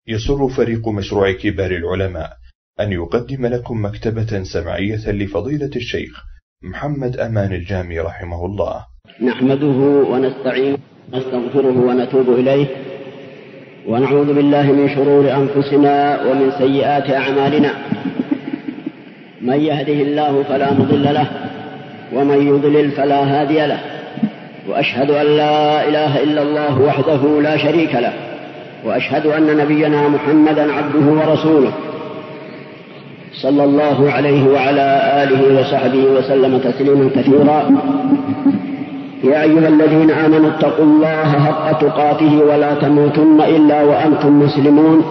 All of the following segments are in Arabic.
يسر فريق مشروع كبار العلماء أن يقدم لكم مكتبة سمعية لفضيلة الشيخ محمد أمان الجامي رحمه الله. نحمده ونستعينه ونستغفره ونتوب إليه، ونعوذ بالله من شرور أنفسنا ومن سيئات أعمالنا. من يهده الله فلا مضل له، ومن يضلل فلا هادي له، وأشهد أن لا إله إلا الله وحده لا شريك له، وأشهد أن نبينا محمدا عبده ورسوله صلى الله عليه وعلى آله وصحبه وسلم تسليما كثيرا. يا أيها الذين آمنوا اتقوا الله حق تقاته ولا تموتن إلا وأنتم مسلمون.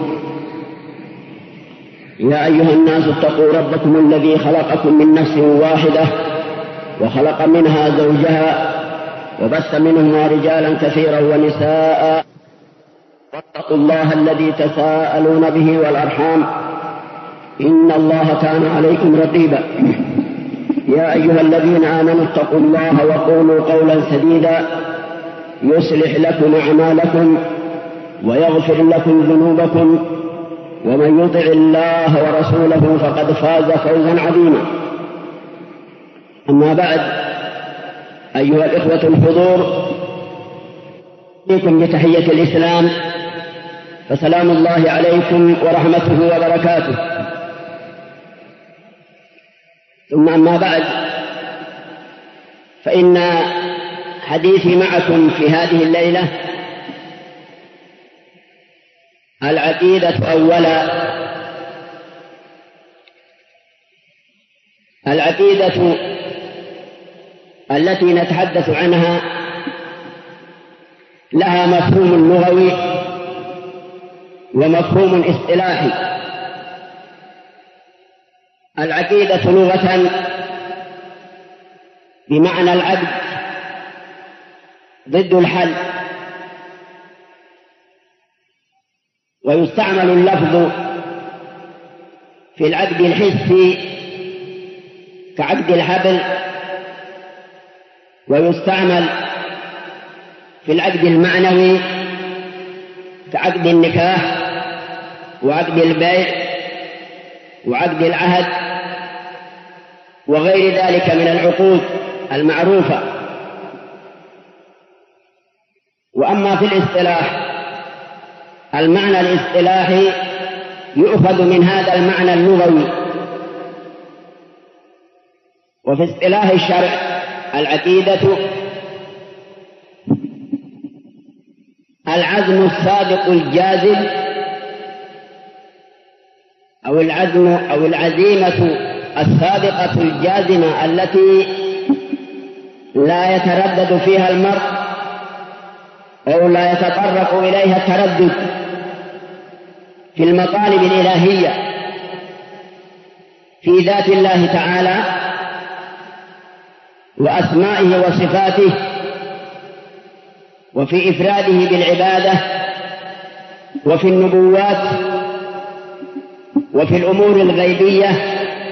يا أيها الناس اتقوا ربكم الذي خلقكم من نفس واحدة وخلق منها زوجها وبث منهما رجالا كثيرا ونساء، واتقوا الله الذي تساءلون به والأرحام إن الله كان عليكم رقيبا. يا أيها الذين آمنوا اتقوا الله وقولوا قولا سديدا يصلح لكم أعمالكم ويغفر لكم ذنوبكم، ومن يطع الله ورسوله فقد فاز فوزا عظيما. أما بعد، أيها الإخوة الحضور، أحييكم بتحية الإسلام، فسلام الله عليكم ورحمته وبركاته. ثم أما بعد، فإن حديثي معكم في هذه الليلة العقيدة أولا. العقيدة التي نتحدث عنها لها مفهوم لغوي ومفهوم اصطلاحي. العقيدة لغة بمعنى العقد ضد الحل، ويستعمل اللفظ في العقد الحسي كعقد الحبل، ويستعمل في العقد المعنوي كعقد النكاح وعقد البيع وعقد العهد وغير ذلك من العقود المعروفة. وأما في الاصطلاح، المعنى الاصطلاحي يؤخذ من هذا المعنى اللغوي. وفي اصطلاح الشرع، العقيدة العزم الصادق الجازم، أو العزم أو العزيمة الصادقة الجازمة التي لا يتردد فيها المرء أو لا يتطرق إليها التردد في المطالب الإلهية في ذات الله تعالى وأسمائه وصفاته، وفي إفراده بالعبادة، وفي النبوات، وفي الأمور الغيبية.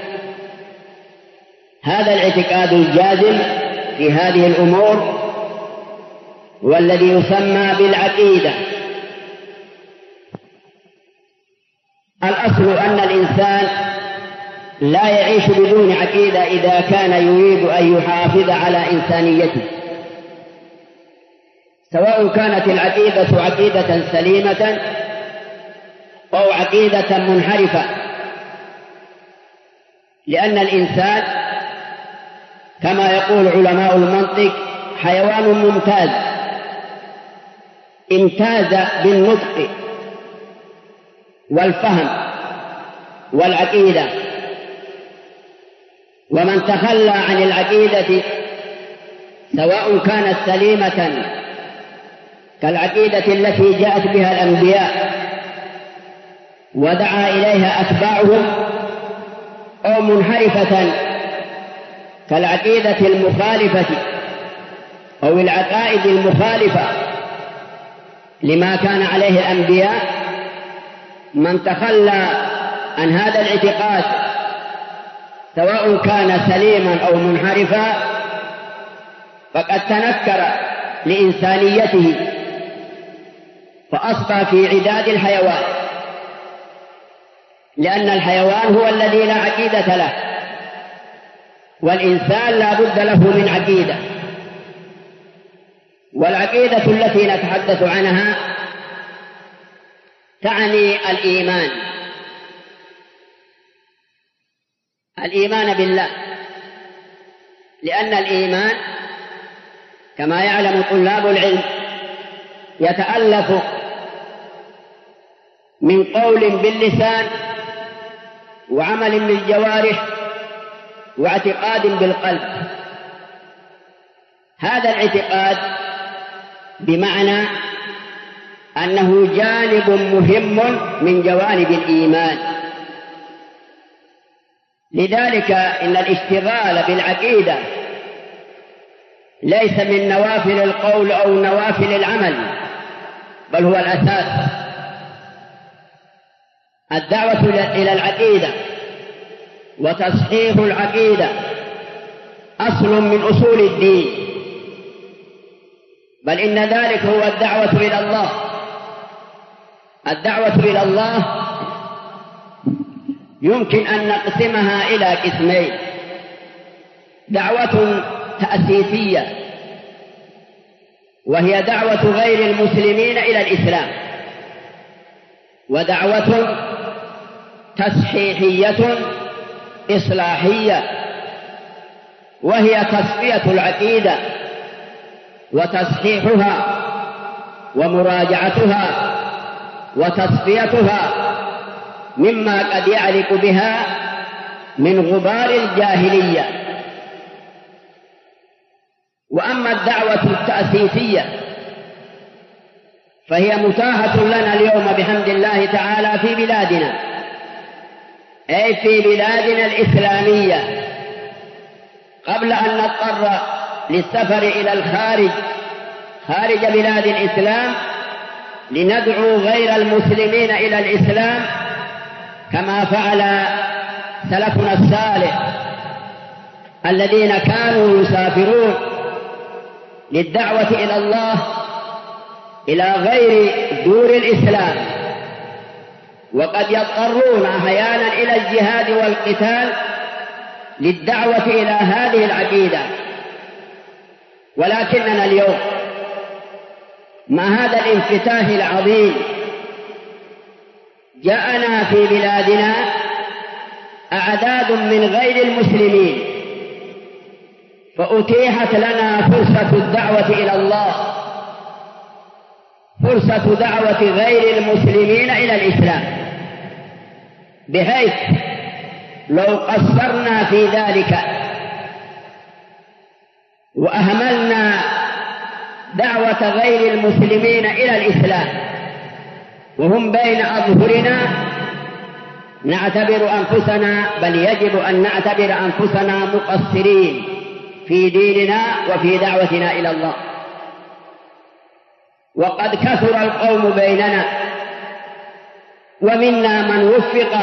هذا الاعتقاد الجازم في هذه الأمور والذي يسمى بالعقيدة. الأصل أن الإنسان لا يعيش بدون عقيدة إذا كان يريد أن يحافظ على إنسانيته، سواء كانت العقيدة عقيدة سليمة أو عقيدة منحرفة، لأن الإنسان كما يقول علماء المنطق حيوان ممتاز، امتاز بالنطق والفهم والعقيدة. ومن تخلى عن العقيدة سواء كانت سليمة كالعقيدة التي جاءت بها الأنبياء ودعا إليها أتباعهم، أو منحرفة كالعقيدة المخالفة أو العقائد المخالفة لما كان عليه الأنبياء، من تخلى عن هذا الاعتقاد سواء كان سليما أو منحرفا فقد تنكر لإنسانيته فأصبح في عداد الحيوان. لأن الحيوان هو الذي لا عقيدة له، والإنسان لا بد له من عقيدة. والعقيدة التي نتحدث عنها تعني الإيمان بالله، لأن الإيمان كما يعلم طلاب العلم يتألف من قول باللسان وعمل بالجوارح واعتقاد بالقلب. هذا الاعتقاد بمعنى أنه جانب مهم من جوانب الإيمان. لذلك إن الاشتغال بالعقيدة ليس من نوافل القول أو نوافل العمل، بل هو الأساس. الدعوة إلى العقيدة وتصحيح العقيدة أصل من أصول الدين، بل إن ذلك هو الدعوة إلى الله. الدعوة إلى الله يمكن أن نقسمها إلى قسمين: دعوة تأسيسية وهي دعوة غير المسلمين إلى الإسلام، ودعوة تصحيحية إصلاحية وهي تصفية العقيدة وتصحيحها ومراجعتها وتصفيتها مما قد يعلق بها من غبار الجاهلية. وأما الدعوة التأسيسية فهي متاحة لنا اليوم بحمد الله تعالى في بلادنا، أي في بلادنا الإسلامية، قبل أن نضطر للسفر إلى الخارج خارج بلاد الإسلام لندعو غير المسلمين إلى الإسلام كما فعل سلفنا الصالح الذين كانوا يسافرون للدعوة إلى الله إلى غير دور الإسلام، وقد يضطرون أحيانا إلى الجهاد والقتال للدعوة إلى هذه العقيدة. ولكننا اليوم مع هذا الانفتاح العظيم جاءنا في بلادنا أعداد من غير المسلمين، فأتيحت لنا فرصة الدعوة إلى الله، فرصة دعوة غير المسلمين إلى الإسلام، بحيث لو قصرنا في ذلك وأهملنا دعوة غير المسلمين إلى الإسلام وهم بين أظهرنا نعتبر أنفسنا، بل يجب أن نعتبر أنفسنا مقصرين في ديننا وفي دعوتنا إلى الله. وقد كثر القوم بيننا، ومنا من وفق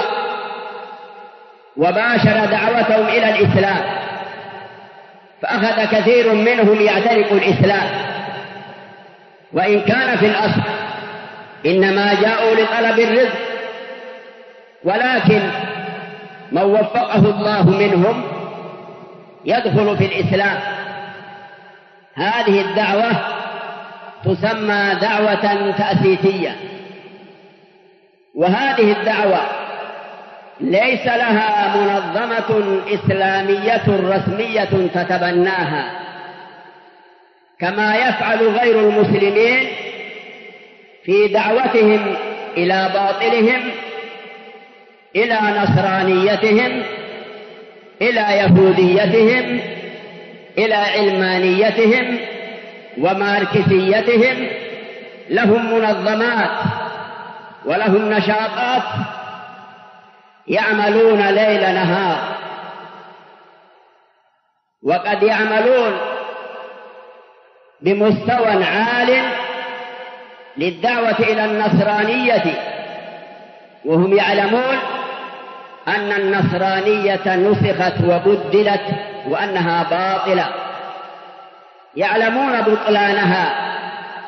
وباشر دعوتهم إلى الإسلام، فأخذ كثير منهم يعتنق الإسلام، وإن كان في الأصل إنما جاءوا لطلب الرزق، ولكن من وفقه الله منهم يدخل في الإسلام. هذه الدعوة تسمى دعوة تأسيسية، وهذه الدعوة ليس لها منظمة إسلامية رسمية تتبناها كما يفعل غير المسلمين في دعوتهم إلى باطلهم، إلى نصرانيتهم، إلى يهوديتهم، إلى علمانيتهم وماركسيتهم. لهم منظمات ولهم نشاطات يعملون ليل نهار، وقد يعملون بمستوى عال للدعوة إلى النصرانية، وهم يعلمون أن النصرانية نسخت وبدلت وأنها باطلة، يعلمون بطلانها،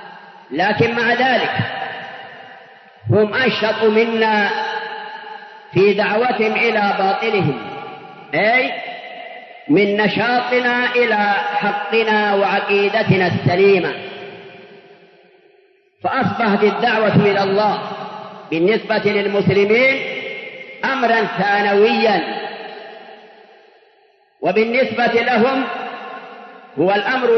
لكن مع ذلك هم أنشط منا في دعوتهم إلى باطلهم، أي من نشاطنا إلى حقنا وعقيدتنا السليمة. فأصبحت الدعوة إلى الله بالنسبة للمسلمين أمرا ثانويا، وبالنسبة لهم هو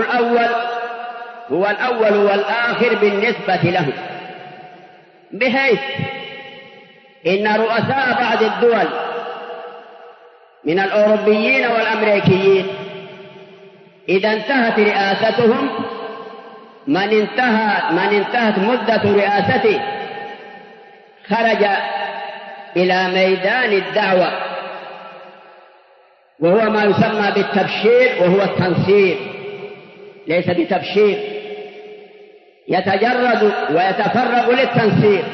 الأول والآخر بالنسبة لهم، بحيث إن رؤساء بعض الدول من الأوروبيين والأمريكيين إذا انتهت رئاستهم، من انتهت مدة رئاسته خرج إلى ميدان الدعوة، وهو ما يسمى بالتبشير، وهو التنصير ليس بتبشير، يتجرد ويتفرغ للتنصير.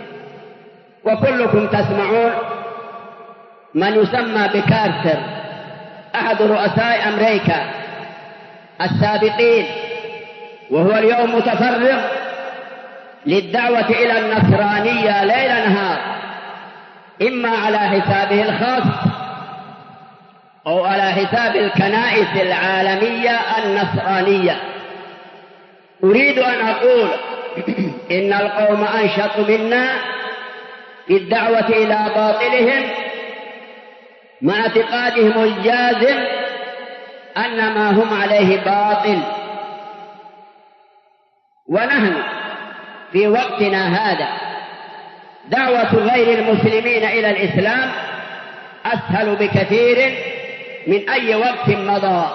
وكلكم تسمعون من يسمى بكارتر، أحد رؤساء أمريكا السابقين، وهو اليوم متفرغ للدعوة إلى النصرانية ليل نهار، إما على حسابه الخاص أو على حساب الكنائس العالمية النصرانية. أريد أن أقول إن القوم أنشط منا في الدعوة إلى باطلهم، مع اعتقادهم الجازم أن ما هم عليه باطل. ونحن في وقتنا هذا دعوة غير المسلمين إلى الإسلام أسهل بكثير من أي وقت مضى،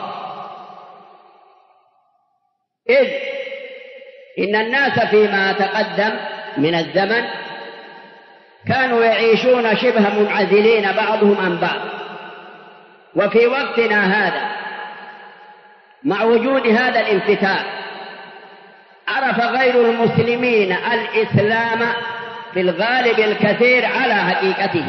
إذ إن الناس فيما تقدم من الزمن كانوا يعيشون شبه منعزلين بعضهم عن بعض، وفي وقتنا هذا مع وجود هذا الانفتاح عرف غير المسلمين الإسلام في الغالب الكثير على حقيقته،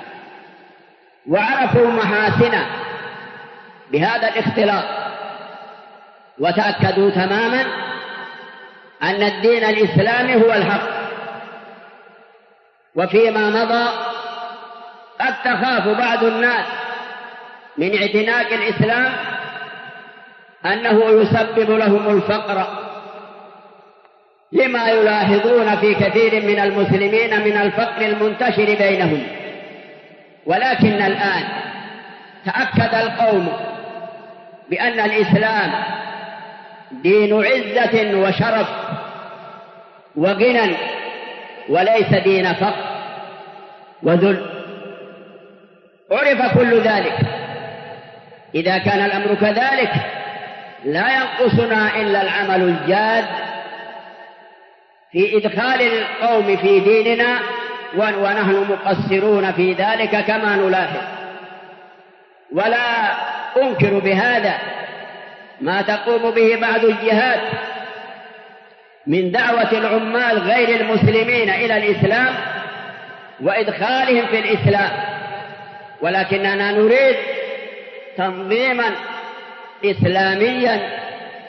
وعرفوا محاسنه بهذا الاختلاط، وتأكدوا تماما أن الدين الإسلامي هو الحق. وفيما مضى قد تخاف بعض الناس من اعتناق الإسلام أنه يسبب لهم الفقر، لما يلاحظون في كثير من المسلمين من الفقر المنتشر بينهم. ولكن الآن تأكد القوم بأن الإسلام دين عزة وشرف وغنى، وليس دين فقر وذل. عرف كل ذلك. إذا كان الأمر كذلك لا ينقصنا إلا العمل الجاد في إدخال القوم في ديننا، ونحن مقصرون في ذلك كما نلاحظ. ولا أنكر بهذا ما تقوم به بعض الجهات من دعوة العمال غير المسلمين إلى الإسلام وإدخالهم في الإسلام، ولكننا نريد تنظيما إسلاميا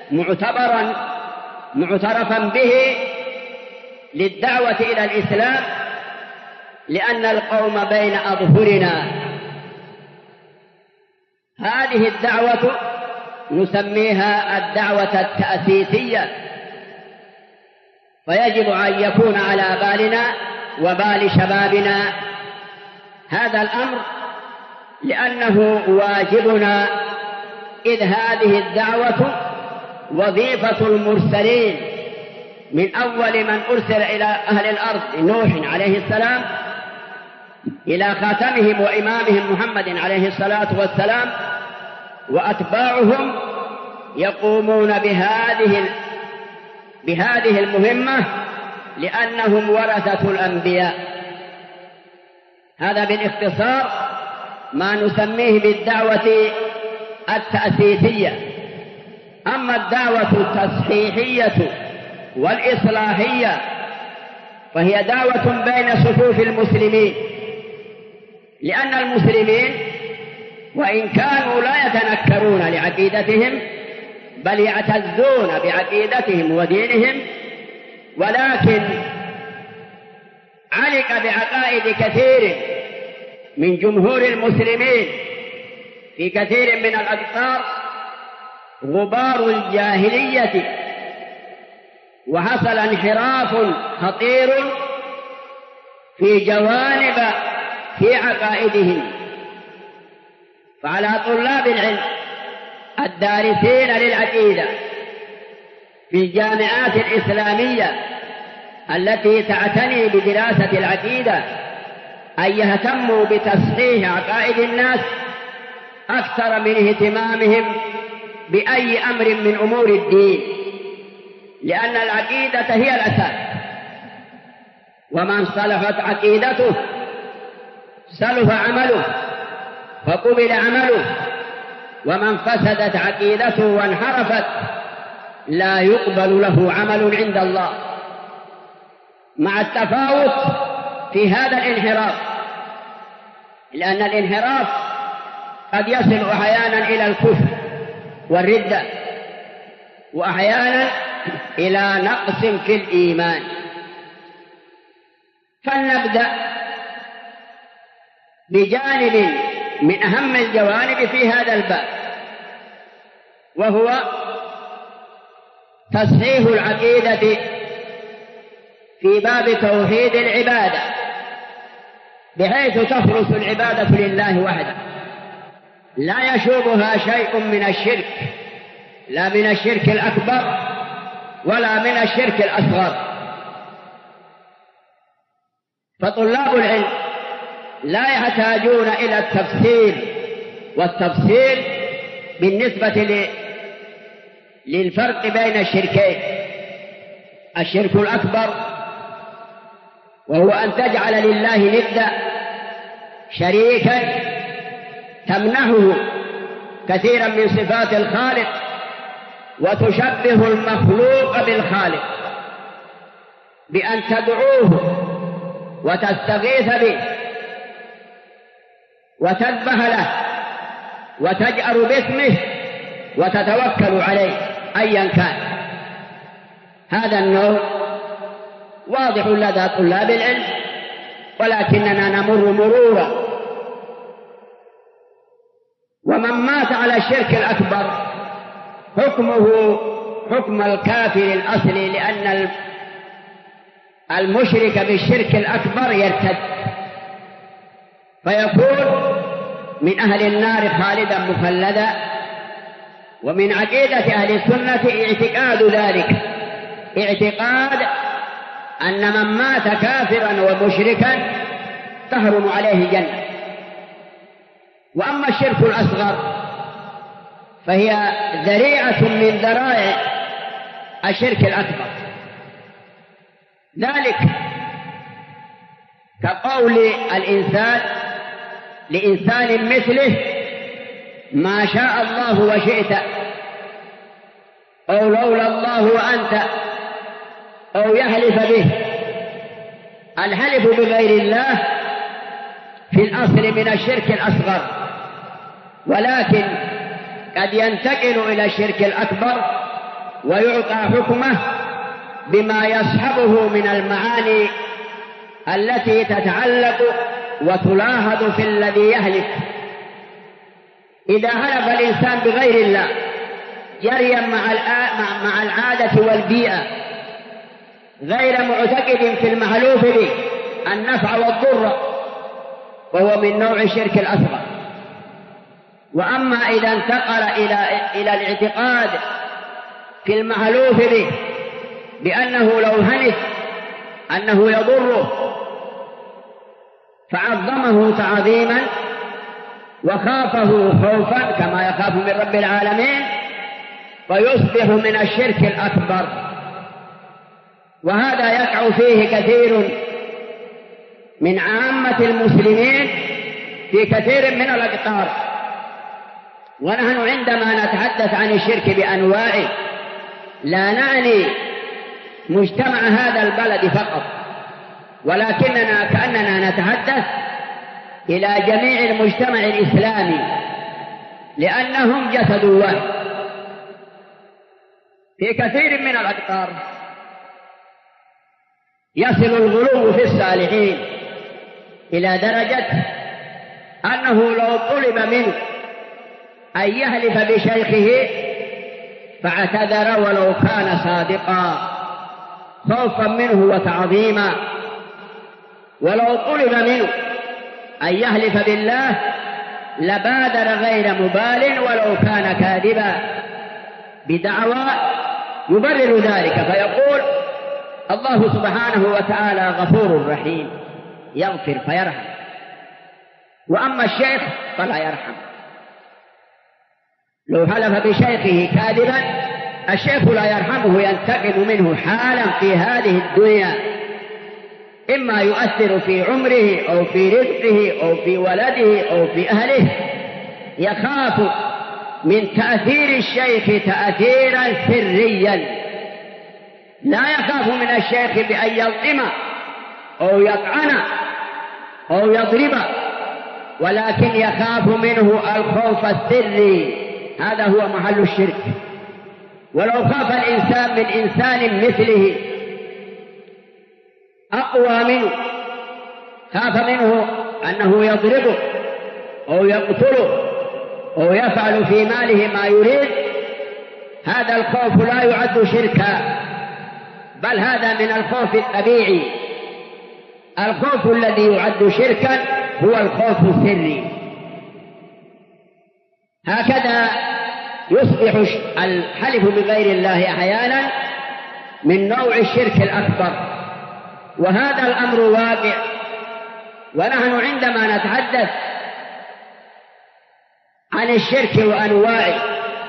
معترفا به للدعوة إلى الإسلام، لأن القوم بين أظهرنا. هذه الدعوة نسميها الدعوة التأسيسية، فيجب أن يكون على بالنا وبال شبابنا هذا الأمر، لأنه واجبنا، إذ هذه الدعوة وظيفة المرسلين من أول من أرسل إلى أهل الأرض نوح عليه السلام إلى خاتمهم وإمامهم محمد عليه الصلاة والسلام، وأتباعهم يقومون بهذه المهمة لأنهم ورثة الأنبياء. هذا بالاختصار ما نسميه بالدعوة التأسيسية. أما الدعوة التصحيحية والإصلاحية فهي دعوة بين صفوف المسلمين، لأن المسلمين وإن كانوا لا يتنكرون لعقيدتهم بل يعتزون بعقيدتهم ودينهم، ولكن علق بعقائد كثير من جمهور المسلمين في كثير من الأقطار غبار الجاهلية، وحصل انحراف خطير في جوانب في عقائدهم. فعلى طلاب العلم الدارسين للعقيدة في الجامعات الإسلامية التي تعتني بدراسة العقيدة أن يهتموا بتصحيح عقائد الناس أكثر من اهتمامهم بأي أمر من أمور الدين، لأن العقيدة هي الأساس، ومن صلحت عقيدته صلح عمله فقبل عمله، ومن فسدت عقيدته وانحرفت لا يقبل له عمل عند الله. مع التفاوت في هذا الانحراف، لأن الانحراف قد يصل أحيانا إلى الكفر والردة، وأحيانا إلى نقص في الإيمان. فلنبدأ بجانب من أهم الجوانب في هذا الباب، وهو تصحيح العقيدة في باب توحيد العبادة، بحيث تخلص العبادة لله وحده، لا يشوبها شيء من الشرك، لا من الشرك الأكبر ولا من الشرك الأصغر. فطلاب العلم لا يحتاجون إلى التفسير والتفصيل بالنسبة للفرق بين الشركين. الشرك الأكبر وهو أن تجعل لله ندا شريكا تمنحه كثيرا من صفات الخالق، وتشبه المخلوق بالخالق بأن تدعوه وتستغيث به وتذبح له وتجأر باسمه وتتوكل عليه أيا كان. هذا النوع واضح لدى طلاب العلم، ولكننا نمر مرورا. ومن مات على الشرك الأكبر حكمه حكم الكافر الأصلي، لأن المشرك بالشرك الأكبر يرتد فيكون من أهل النار خالدا مخلدا. ومن عقيدة أهل السنة اعتقاد ذلك، اعتقاد أن من مات كافرا ومشركا تحرم عليه الجنة. وأما الشرك الأصغر فهي ذريعة من ذرائع الشرك الأكبر، ذلك كقول الإنسان لإنسان مثله ما شاء الله وشئت، أو لولا الله وأنت، أو يحلف به. الحلف بغير الله في الأصل من الشرك الأصغر، ولكن قد ينتقل إلى الشرك الأكبر ويعطى حكمه بما يصحبه من المعاني التي تتعلق وتلاحظ في الذي يهلك. إذا هلف الإنسان بغير الله جريا مع العادة والبيئة، غير معتقد في المحلوف به النفع والضر، وهو من نوع الشرك الأصغر. وأما إذا انتقل إلى الاعتقاد في المحلوف به بأنه لو هنف أنه يضره فعظمه تعظيما وخافه خوفا كما يخاف من رب العالمين، فيصبح من الشرك الأكبر. وهذا يقع فيه كثير من عامة المسلمين في كثير من الأقطار. ونحن عندما نتحدث عن الشرك بأنواعه لا نعني مجتمع هذا البلد فقط، ولكننا كأننا نتحدث إلى جميع المجتمع الإسلامي، لأنهم جسد واحد. في كثير من الأقطار يصل الغلو في الصالحين إلى درجة أنه لو طلب منه أن يهلف بشيخه فاعتذر ولو كان صادقا خوفا منه وتعظيما، ولو طلب منه أن يهلف بالله لبادر غير مبال ولو كان كاذبا بدعوى يبرر ذلك، فيقول الله سبحانه وتعالى غفور رحيم يغفر فيرحم، وأما الشيخ فلا يرحم. لو حلف بشيخه كاذبا الشيخ لا يرحمه، ينتقم منه حالا في هذه الدنيا، إما يؤثر في عمره أو في رزقه أو في ولده أو في أهله. يخاف من تأثير الشيخ تأثيرا سريا، لا يخاف من الشيخ بأن يظلم أو يطعن أو يضرب، ولكن يخاف منه الخوف السري، هذا هو محل الشرك. ولو خاف الإنسان من إنسان مثله أقوى منه، خاف منه أنه يضربه أو يقتله أو يفعل في ماله ما يريد، هذا الخوف لا يعد شركا، بل هذا من الخوف الطبيعي. الخوف الذي يعد شركا هو الخوف السري. هكذا يصبح الحلف بغير الله أحيانا من نوع الشرك الأكبر، وهذا الأمر واقع. ونحن عندما نتحدث عن الشرك وأنواعه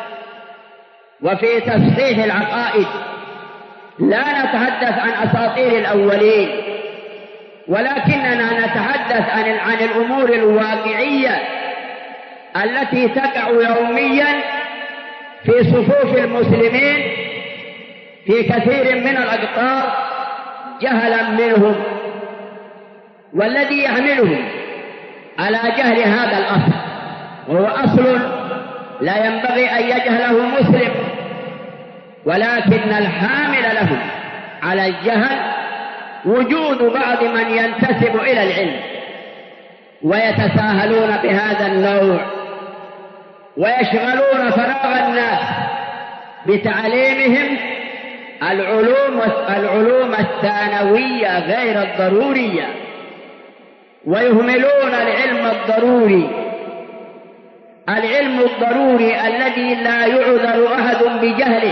وفي تصحيح العقائد لا نتحدث عن أساطير الأولين، ولكننا نتحدث عن الأمور الواقعية التي تقع يوميا في صفوف المسلمين في كثير من الأقطار جهلا منهم، والذي يحملهم على جهل هذا الأصل، وهو أصل لا ينبغي أن يجهله مسلم، ولكن الحامل لهم على الجهل وجود بعض من ينتسب إلى العلم ويتساهلون بهذا النوع ويشغلون فراغ الناس بتعليمهم العلوم الثانوية غير الضرورية، ويهملون العلم الضروري الذي لا يعذر أحد بجهله،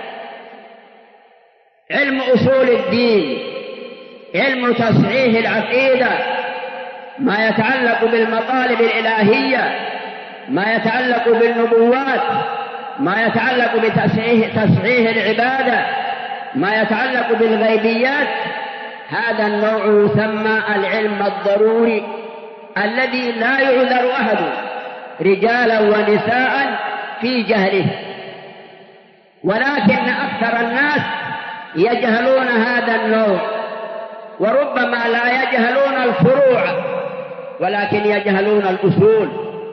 علم أصول الدين، علم تصحيح العقيدة، ما يتعلق بالمطالب الإلهية، ما يتعلق بالنبوات، ما يتعلق بتصحيح العبادة، ما يتعلق بالغيبيات. هذا النوع يسمى العلم الضروري الذي لا يعذر أحد رجالا ونساء في جهله، ولكن أكثر الناس يجهلون هذا النوع، وربما لا يجهلون الفروع ولكن يجهلون الأصول.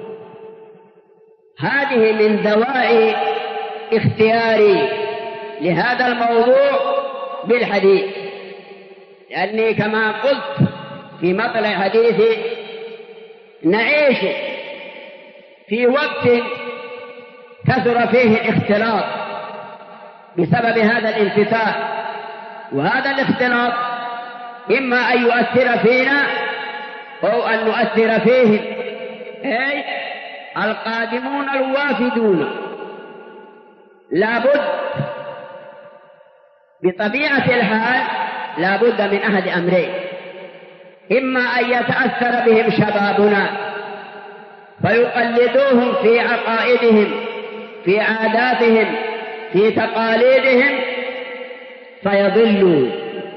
هذه من دواعي اختياري لهذا الموضوع بالحديث، لأني كما قلت في مطلع حديثي نعيش في وقت كثر فيه الاختلاط بسبب هذا الانفتاح، وهذا الاختلاط إما أن يؤثر فينا أو أن نؤثر فيهم، أي القادمون الوافدون لابد بطبيعة الحال لابد من أحد أمرين: إما أن يتأثر بهم شبابنا فيقلدوهم في عقائدهم، في عاداتهم، في تقاليدهم فيضلوا،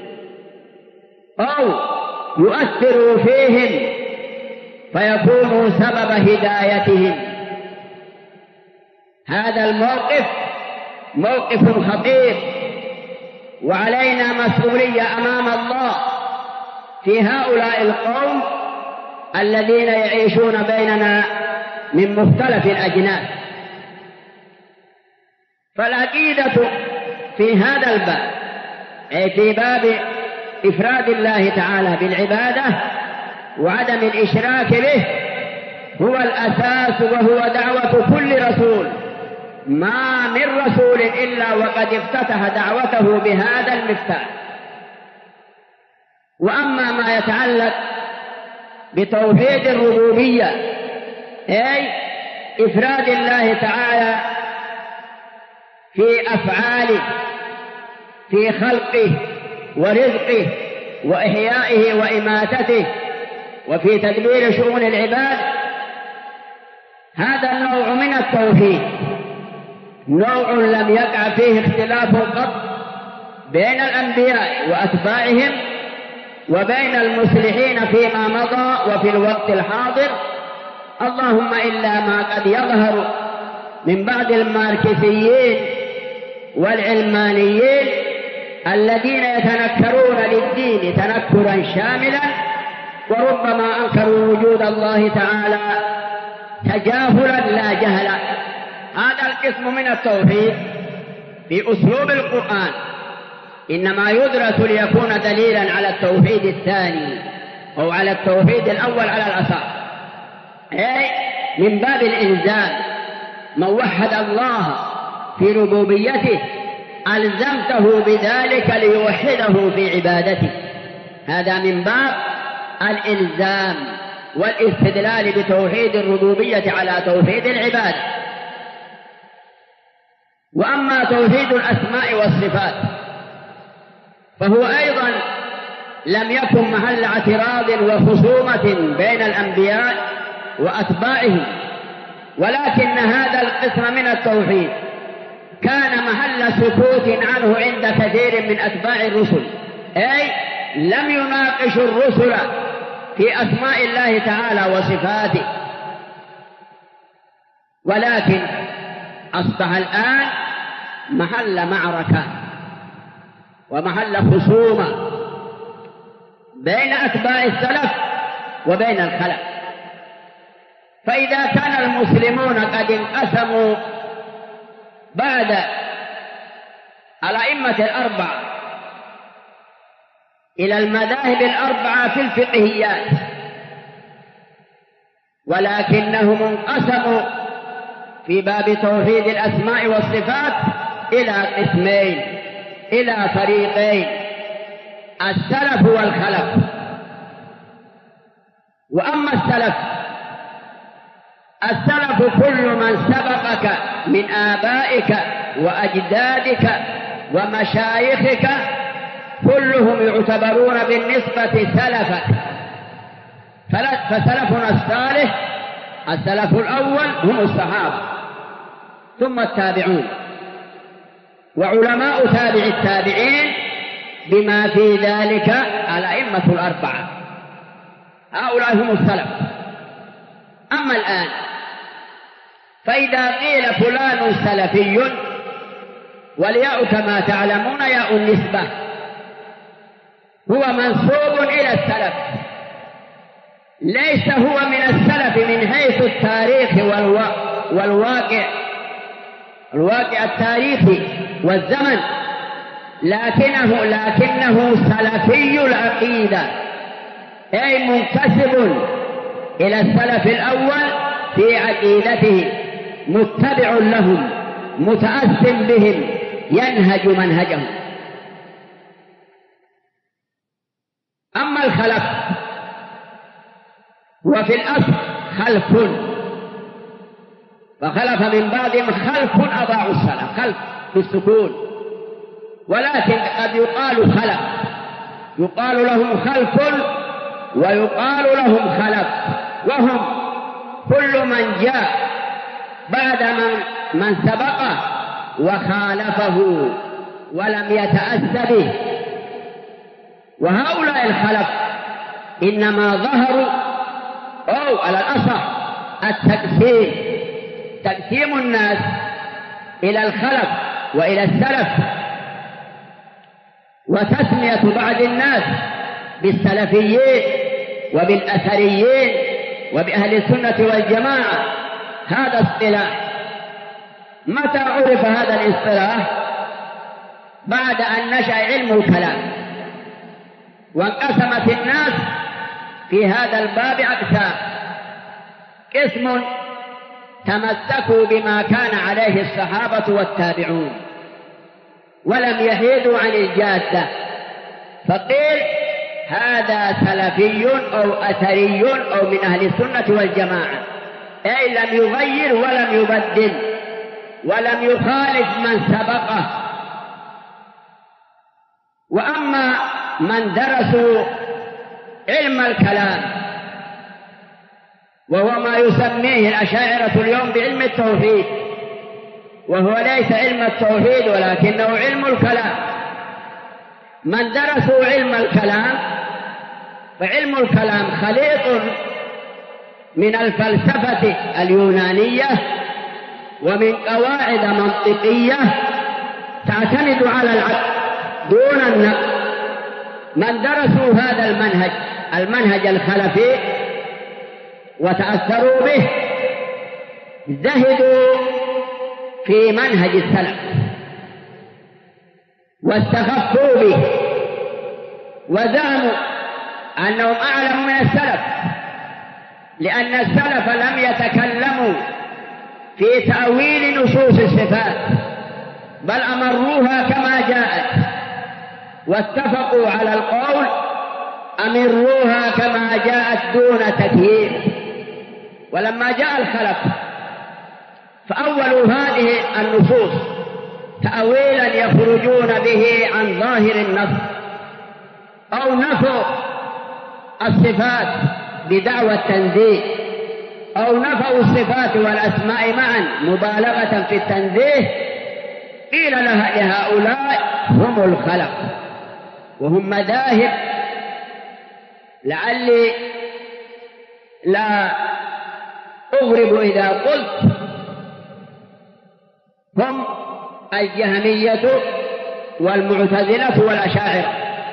أو يؤثروا فيهم فيكونوا سبب هدايتهم. هذا الموقف موقف خطير، وعلينا مسؤولية أمام الله في هؤلاء القوم الذين يعيشون بيننا من مختلف الأجناس. فالعقيدة في هذا الباب، أي في باب إفراد الله تعالى بالعبادة وعدم الإشراك به، هو الأساس وهو دعوة كل رسول. ما من رسول إلا وقد افتتح دعوته بهذا المفتاح. وأما ما يتعلق بتوحيد الربوبية، أي إفراد الله تعالى في أفعاله، في خلقه ورزقه وإحيائه وإماتته وفي تدبير شؤون العباد، هذا النوع من التوحيد نوع لم يقع فيه اختلاف قط بين الأنبياء وأتباعهم وبين المصلحين فيما مضى وفي الوقت الحاضر، اللهم إلا ما قد يظهر من بعض الماركسيين والعلمانيين الذين يتنكرون للدين تنكرا شاملا، وربما أنكروا وجود الله تعالى تجاهلا لا جهلا. هذا القسم من التوحيد بأسلوب القرآن إنما يدرس ليكون دليلا على التوحيد الثاني أو على التوحيد الأول على الأصح، أي من باب الإلزام. من وحد الله في ربوبيته ألزمته بذلك ليوحده في عبادته، هذا من باب الإلزام والاستدلال بتوحيد الربوبية على توحيد العبادة. وأما توحيد الأسماء والصفات فهو أيضا لم يكن محل اعتراض وخصومة بين الأنبياء وأتباعهم، ولكن هذا القسم من التوحيد كان محل سكوت عنه عند كثير من أتباع الرسل، أي لم يناقشوا الرسل في أسماء الله تعالى وصفاته، ولكن أصبح الآن محل معركة ومحل خصومة بين أتباع السلف وبين الخلف. فإذا كان المسلمون قد انقسموا بعد الأئمة الأربعة إلى المذاهب الأربعة في الفقهيات، ولكنهم انقسموا في باب توحيد الأسماء والصفات إلى قسمين، إلى فريقين، السلف والخلف. وأما السلف كل من سبقك من آبائك وأجدادك ومشايخك كلهم يعتبرون بالنسبة سلفك. فسلفنا الصالح السلف الأول هم الصحابة ثم التابعون وعلماء تابع التابعين بما في ذلك الأئمة الأربعة، هؤلاء هم السلف. أما الآن فإذا قيل فلان سلفي، والياء كما تعلمون ياء النسبة، هو منسوب إلى السلف، ليس هو من السلف من حيث التاريخ الواقع التاريخي والزمن، لكنه سلفي العقيدة، أي منتسب إلى السلف الأول في عقيدته، متبع لهم متأثر بهم ينهج منهجهم. أما الخلف وفي الأصل خلف، فخلف من بعضهم خلف أضاعوا الصلاة، خلف بالسكون، ولكن قد يقال خلف، يقال لهم خلف ويقال لهم خلف، وهم كل من جاء بعد من سبقه وخالفه ولم يتأس به. وهؤلاء الخلف إنما ظهروا أو على الأصح تقسيم الناس إلى الخلف وإلى السلف، وتسمية بعض الناس بالسلفيين وبالأثريين وبأهل السنة والجماعة، هذا اصطلاح. متى عرف هذا الاصطلاح؟ بعد أن نشأ علم الكلام وانقسمت الناس في هذا الباب أقسام، قسم تمسكوا بما كان عليه الصحابة والتابعون ولم يحيدوا عن الجادة، فقيل هذا سلفي أو أثري أو من أهل السنة والجماعة، أي لم يغير ولم يبدل ولم يخالف من سبقه. وأما من درسوا علم الكلام وهو ما يسميه الأشاعرة اليوم بعلم التوحيد، وهو ليس علم التوحيد ولكنه علم الكلام، من درسوا علم الكلام فعلم الكلام خليط من الفلسفة اليونانية ومن قواعد منطقية تعتمد على العقل دون النقل. من درسوا هذا المنهج الخلفي وتأثروا به زهدوا في منهج السلف واستخفوا به وزعموا أنهم أعلم من السلف، لأن السلف لم يتكلموا في تأويل نصوص الصفات بل أمروها كما جاءت، واتفقوا على القول أمروها كما جاءت دون تكييف. ولما جاء الخلف فأولوا هذه النصوص تأويلا يخرجون به عن ظاهر النص، أو نفوا الصفات بدعوى التنزيه، أو نفوا الصفات والأسماء معا مبالغة في التنزيه، قيل لهؤلاء هم الخلف، وهم مذاهب لعلي لا أغرب إذا قلت هم الجهمية والمعتزلة والأشاعرة.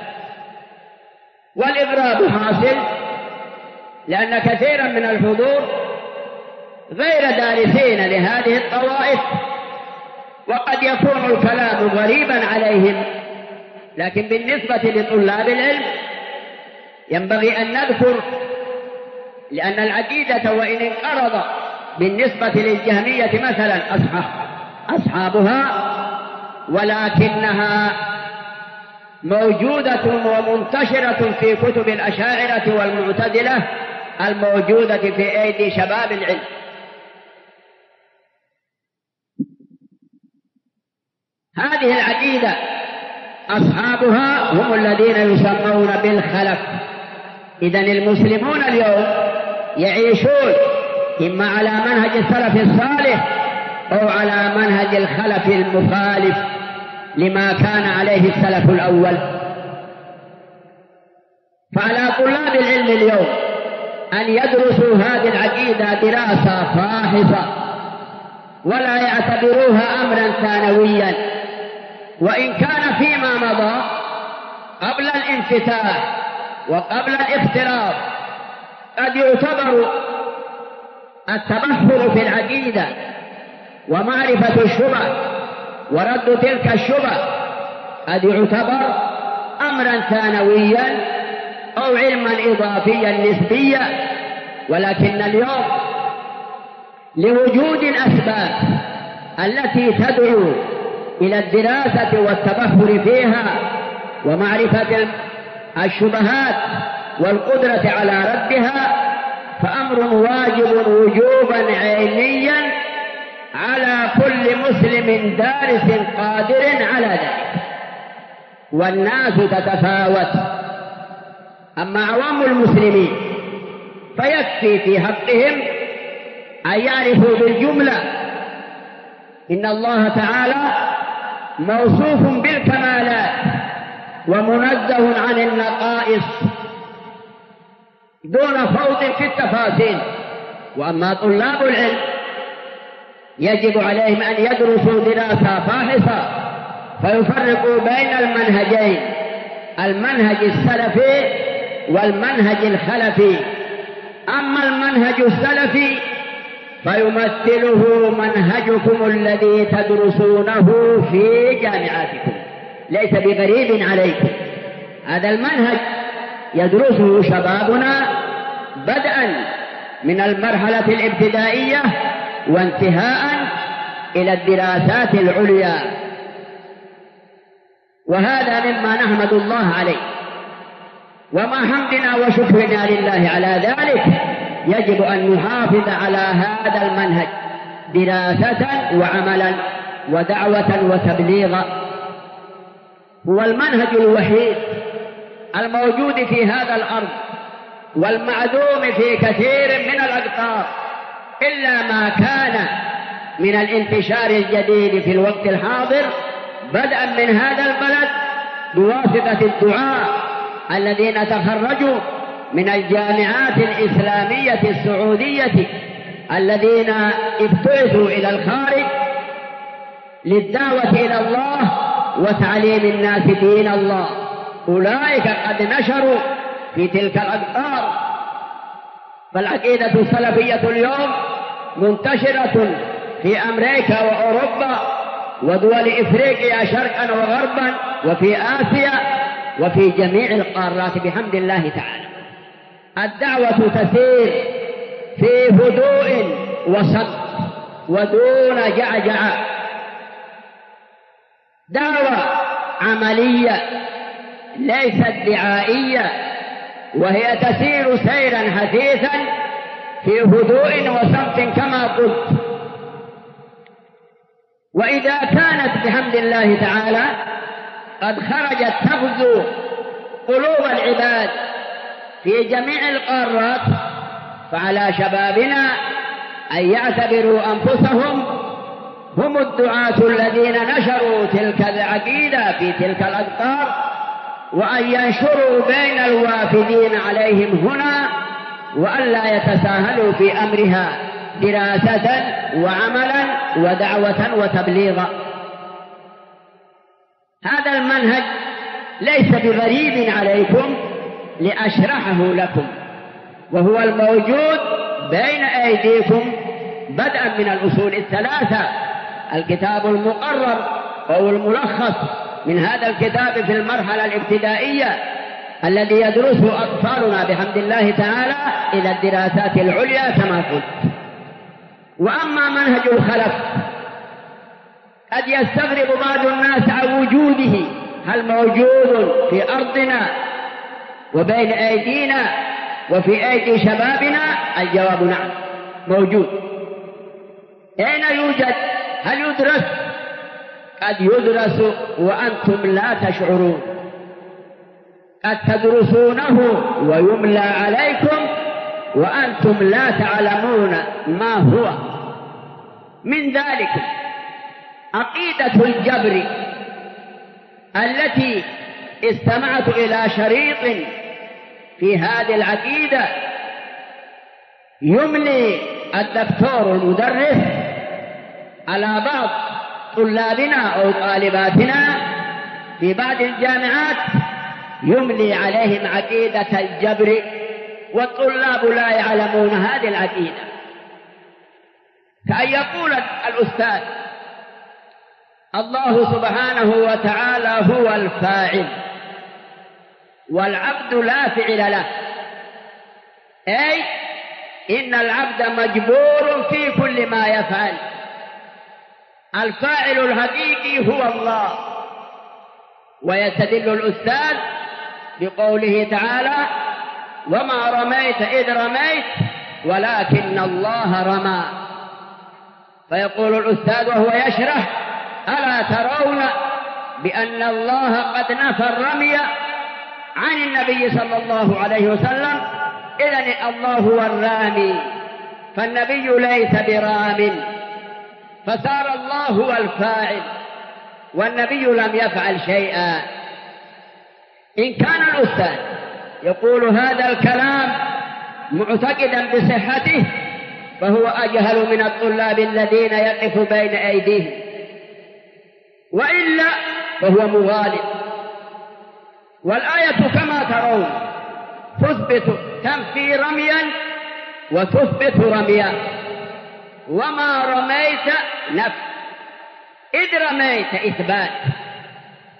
والإغراب حاصل لأن كثيرا من الحضور غير دارسين لهذه الطوائف، وقد يكون الكلام غريبا عليهم، لكن بالنسبة لطلاب العلم ينبغي أن نذكر، لأن العقيدة وإن انقرض بالنسبة للجهمية مثلا أصحابها، ولكنها موجودة ومنتشرة في كتب الأشاعرة والمعتزلة الموجودة في أيدي شباب العلم. هذه العقيدة أصحابها هم الذين يسمون بالخلف. إذن المسلمون اليوم يعيشون إما على منهج السلف الصالح أو على منهج الخلف المخالف لما كان عليه السلف الأول. فعلى طلاب العلم اليوم أن يدرسوا هذه العقيدة دراسة فاحصة ولا يعتبروها أمرا ثانويا، وإن كان فيما مضى قبل الانفتاح وقبل الاختراط قد يعتبر التبحر في العقيدة ومعرفة الشبه ورد تلك الشبه قد يعتبر أمرا ثانويا أو علما إضافيا نسبيا. ولكن اليوم لوجود الأسباب التي تدعو إلى الدراسة والتبحر فيها ومعرفة الشبهات والقدرة على ردها، فأمر واجب وجوبا عينيا على كل مسلم دارس قادر على ذلك. والناس تتفاوت، أما عوام المسلمين فيكفي في حقهم أن يعرفوا بالجملة إن الله تعالى موصوف بالكمالات ومنزه عن النقائص دون خوض في التفاصيل. وأما طلاب العلم يجب عليهم أن يدرسوا دراسة فاحصة فيفرقوا بين المنهجين، المنهج السلفي والمنهج الخلفي. أما المنهج السلفي فيمثله منهجكم الذي تدرسونه في جامعاتكم، ليس بغريب عليكم. هذا المنهج يدرسه شبابنا بدءا من المرحلة الابتدائية وانتهاء إلى الدراسات العليا، وهذا مما نحمد الله عليه، ومع حمدنا وشكرنا لله على ذلك يجب أن نحافظ على هذا المنهج دراسة وعملا ودعوة وتبليغا. هو المنهج الوحيد الموجود في هذا الأرض والمعدوم في كثير من الأقطار، إلا ما كان من الانتشار الجديد في الوقت الحاضر بدءا من هذا البلد بواسطة الدعاة الذين تخرجوا من الجامعات الإسلامية السعودية الذين ابتعثوا إلى الخارج للدعوة إلى الله وتعليم الناس دين الله. أولئك قد نشروا في تلك الأقطار، فالعقيدة السلفية اليوم منتشرة في أمريكا وأوروبا ودول إفريقيا شرقا وغربا وفي آسيا وفي جميع القارات بحمد الله تعالى. الدعوة تسير في هدوء وصمت ودون جعجعة، دعوة عملية ليست دعائية، وهي تسير سيرا حثيثا في هدوء وصمت كما قلت. وإذا كانت بحمد الله تعالى قد خرجت تغزو قلوب العباد في جميع القارات، فعلى شبابنا أن يعتبروا أنفسهم هم الدعاة الذين نشروا تلك العقيدة في تلك الأقطار، وأن ينشروا بين الوافدين عليهم هنا، وأن لا يتساهلوا في أمرها دراسة وعملا ودعوة وتبليغا. هذا المنهج ليس بغريب عليكم لأشرحه لكم، وهو الموجود بين أيديكم بدءا من الأصول الثلاثة، الكتاب المقرر أو الملخص من هذا الكتاب في المرحلة الابتدائية الذي يدرسه أطفالنا بحمد الله تعالى إلى الدراسات العليا كما قلت. وأما منهج الخلف قد يستغرب بعض الناس عن وجوده، هل موجود في أرضنا وبين أيدينا وفي أيدي شبابنا؟ الجواب نعم، موجود. أين يوجد؟ هل يدرس؟ قد يدرس وأنتم لا تشعرون، قد تدرسونه ويملى عليكم وأنتم لا تعلمون ما هو. من ذلك عقيدة الجبر التي استمعت إلى شريط في هذه العقيدة يملي الدكتور المدرس على بعض طلابنا أو طالباتنا في بعض الجامعات، يملي عليهم عقيدة الجبر، والطلاب لا يعلمون هذه العقيدة. كأن يقول الأستاذ الله سبحانه وتعالى هو الفاعل والعبد لا فعل له، أي إن العبد مجبور في كل ما يفعل، الفاعل الحقيقي هو الله. ويستدل الأستاذ بقوله تعالى وما رميت إذ رميت ولكن الله رمى، فيقول الأستاذ وهو يشرح ألا ترون بأن الله قد نفى الرمي عن النبي صلى الله عليه وسلم، إذن الله هو الرامي فالنبي ليس برام، فصار الله هو الفاعل والنبي لم يفعل شيئا. إن كان الأستاذ يقول هذا الكلام معتقدا بصحته فهو أجهل من الطلاب الذين يقف بين أيديهم، وإلا فهو مغالب. والآية كما ترون تنفي رميا وتثبت رميا. وما رميت نفي، إذ رميت إثبات،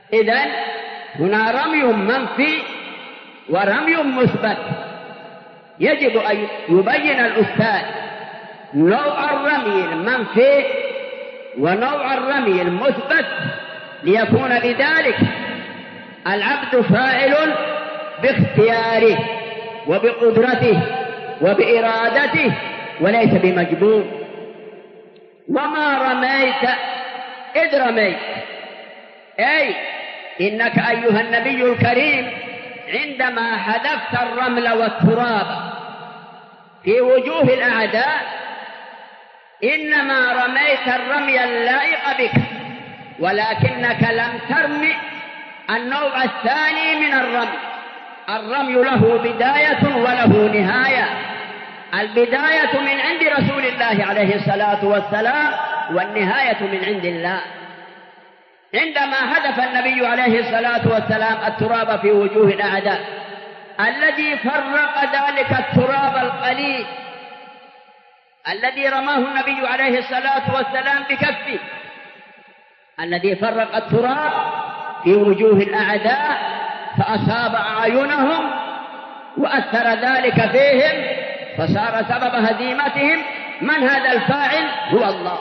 إذن هنا رمي منفي ورمي مثبت. يجب أن يبين الأستاذ نوع الرمي المنفي ونوع الرمي المثبت، ليكون بذلك العبد فاعل باختياره وبقدرته وبإرادته وليس بمجبور. وما رميت إذ رميت، أي إنك أيها النبي الكريم عندما حذفت الرمل والتراب في وجوه الأعداء إنما رميت الرمي اللائق بك، ولكنك لم ترمي النوع الثاني من الرمي. الرمي له بداية وله نهاية. البداية من عند رسول الله عليه الصلاة والسلام، والنهاية من عند الله. عندما هدف النبي عليه الصلاة والسلام التراب في وجوه الأعداء، الذي فرق ذلك التراب القليل الذي رماه النبي عليه الصلاة والسلام بكفه، الذي فرق التراب في وجوه الأعداء فأصاب أعينهم وأثر ذلك فيهم فصار سبب هزيمتهم، من هذا الفاعل؟ هو الله.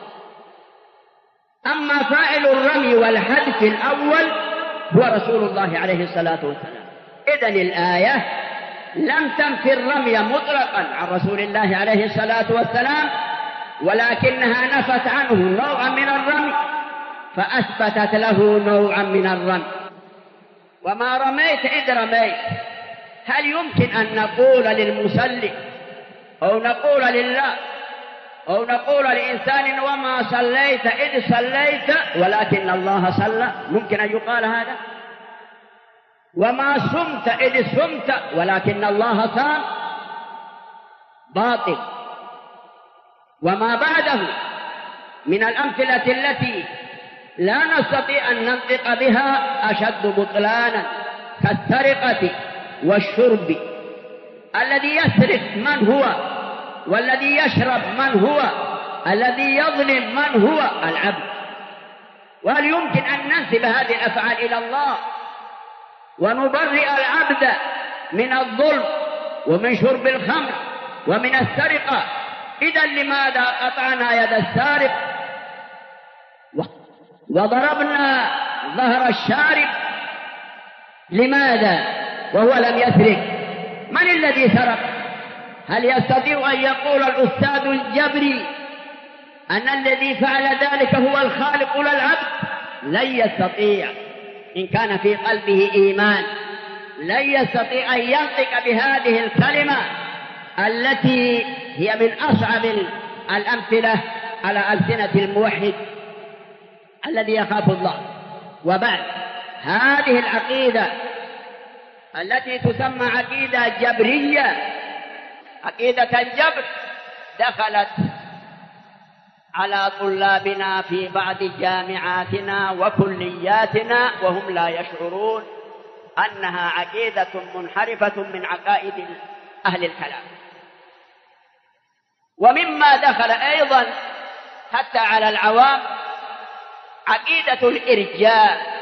أما فاعل الرمي والحذف الأول هو رسول الله عليه الصلاة والسلام. إذن الآية لم تنفي الرمي مطلقا عن رسول الله عليه الصلاة والسلام، ولكنها نفت عنه نوعا من الرمي فأثبتت له نوعا من الرمي. وما رميت إذ رميت، هل يمكن أن نقول للمصلي أو نقول لله أو نقول لإنسان وما صليت إذ صليت ولكن الله صلى؟ ممكن أن يقال هذا؟ وما صمت إذ صمت ولكن الله صام؟ باطل. وما بعده من الأمثلة التي لا نستطيع أن ننطق بها أشد بطلانا كالسرقة والشرب. الذي يسرق من هو؟ والذي يشرب من هو؟ الذي يظلم من هو؟ العبد. وهل يمكن أن ننسب هذه الأفعال إلى الله ونبرئ العبد من الظلم ومن شرب الخمر ومن السرقة؟ إذن لماذا قطعنا يد السارق وضربنا ظهر الشارب؟ لماذا وهو لم يسرق؟ من الذي سرق؟ هل يستطيع أن يقول الأستاذ الجبري أن الذي فعل ذلك هو الخالق للعبد؟ لن يستطيع. إن كان في قلبه إيمان لن يستطيع أن ينطق بهذه الكلمة التي هي من أصعب الأمثلة على ألسنة الموحد الذي يخاف الله. وبعد هذه العقيدة التي تسمى عقيدة جبرية، عقيدة الجبر، دخلت على طلابنا في بعض جامعاتنا وكلياتنا وهم لا يشعرون أنها عقيدة منحرفة من عقائد أهل الكلام. ومما دخل أيضا حتى على العوام عقيدة الإرجاء.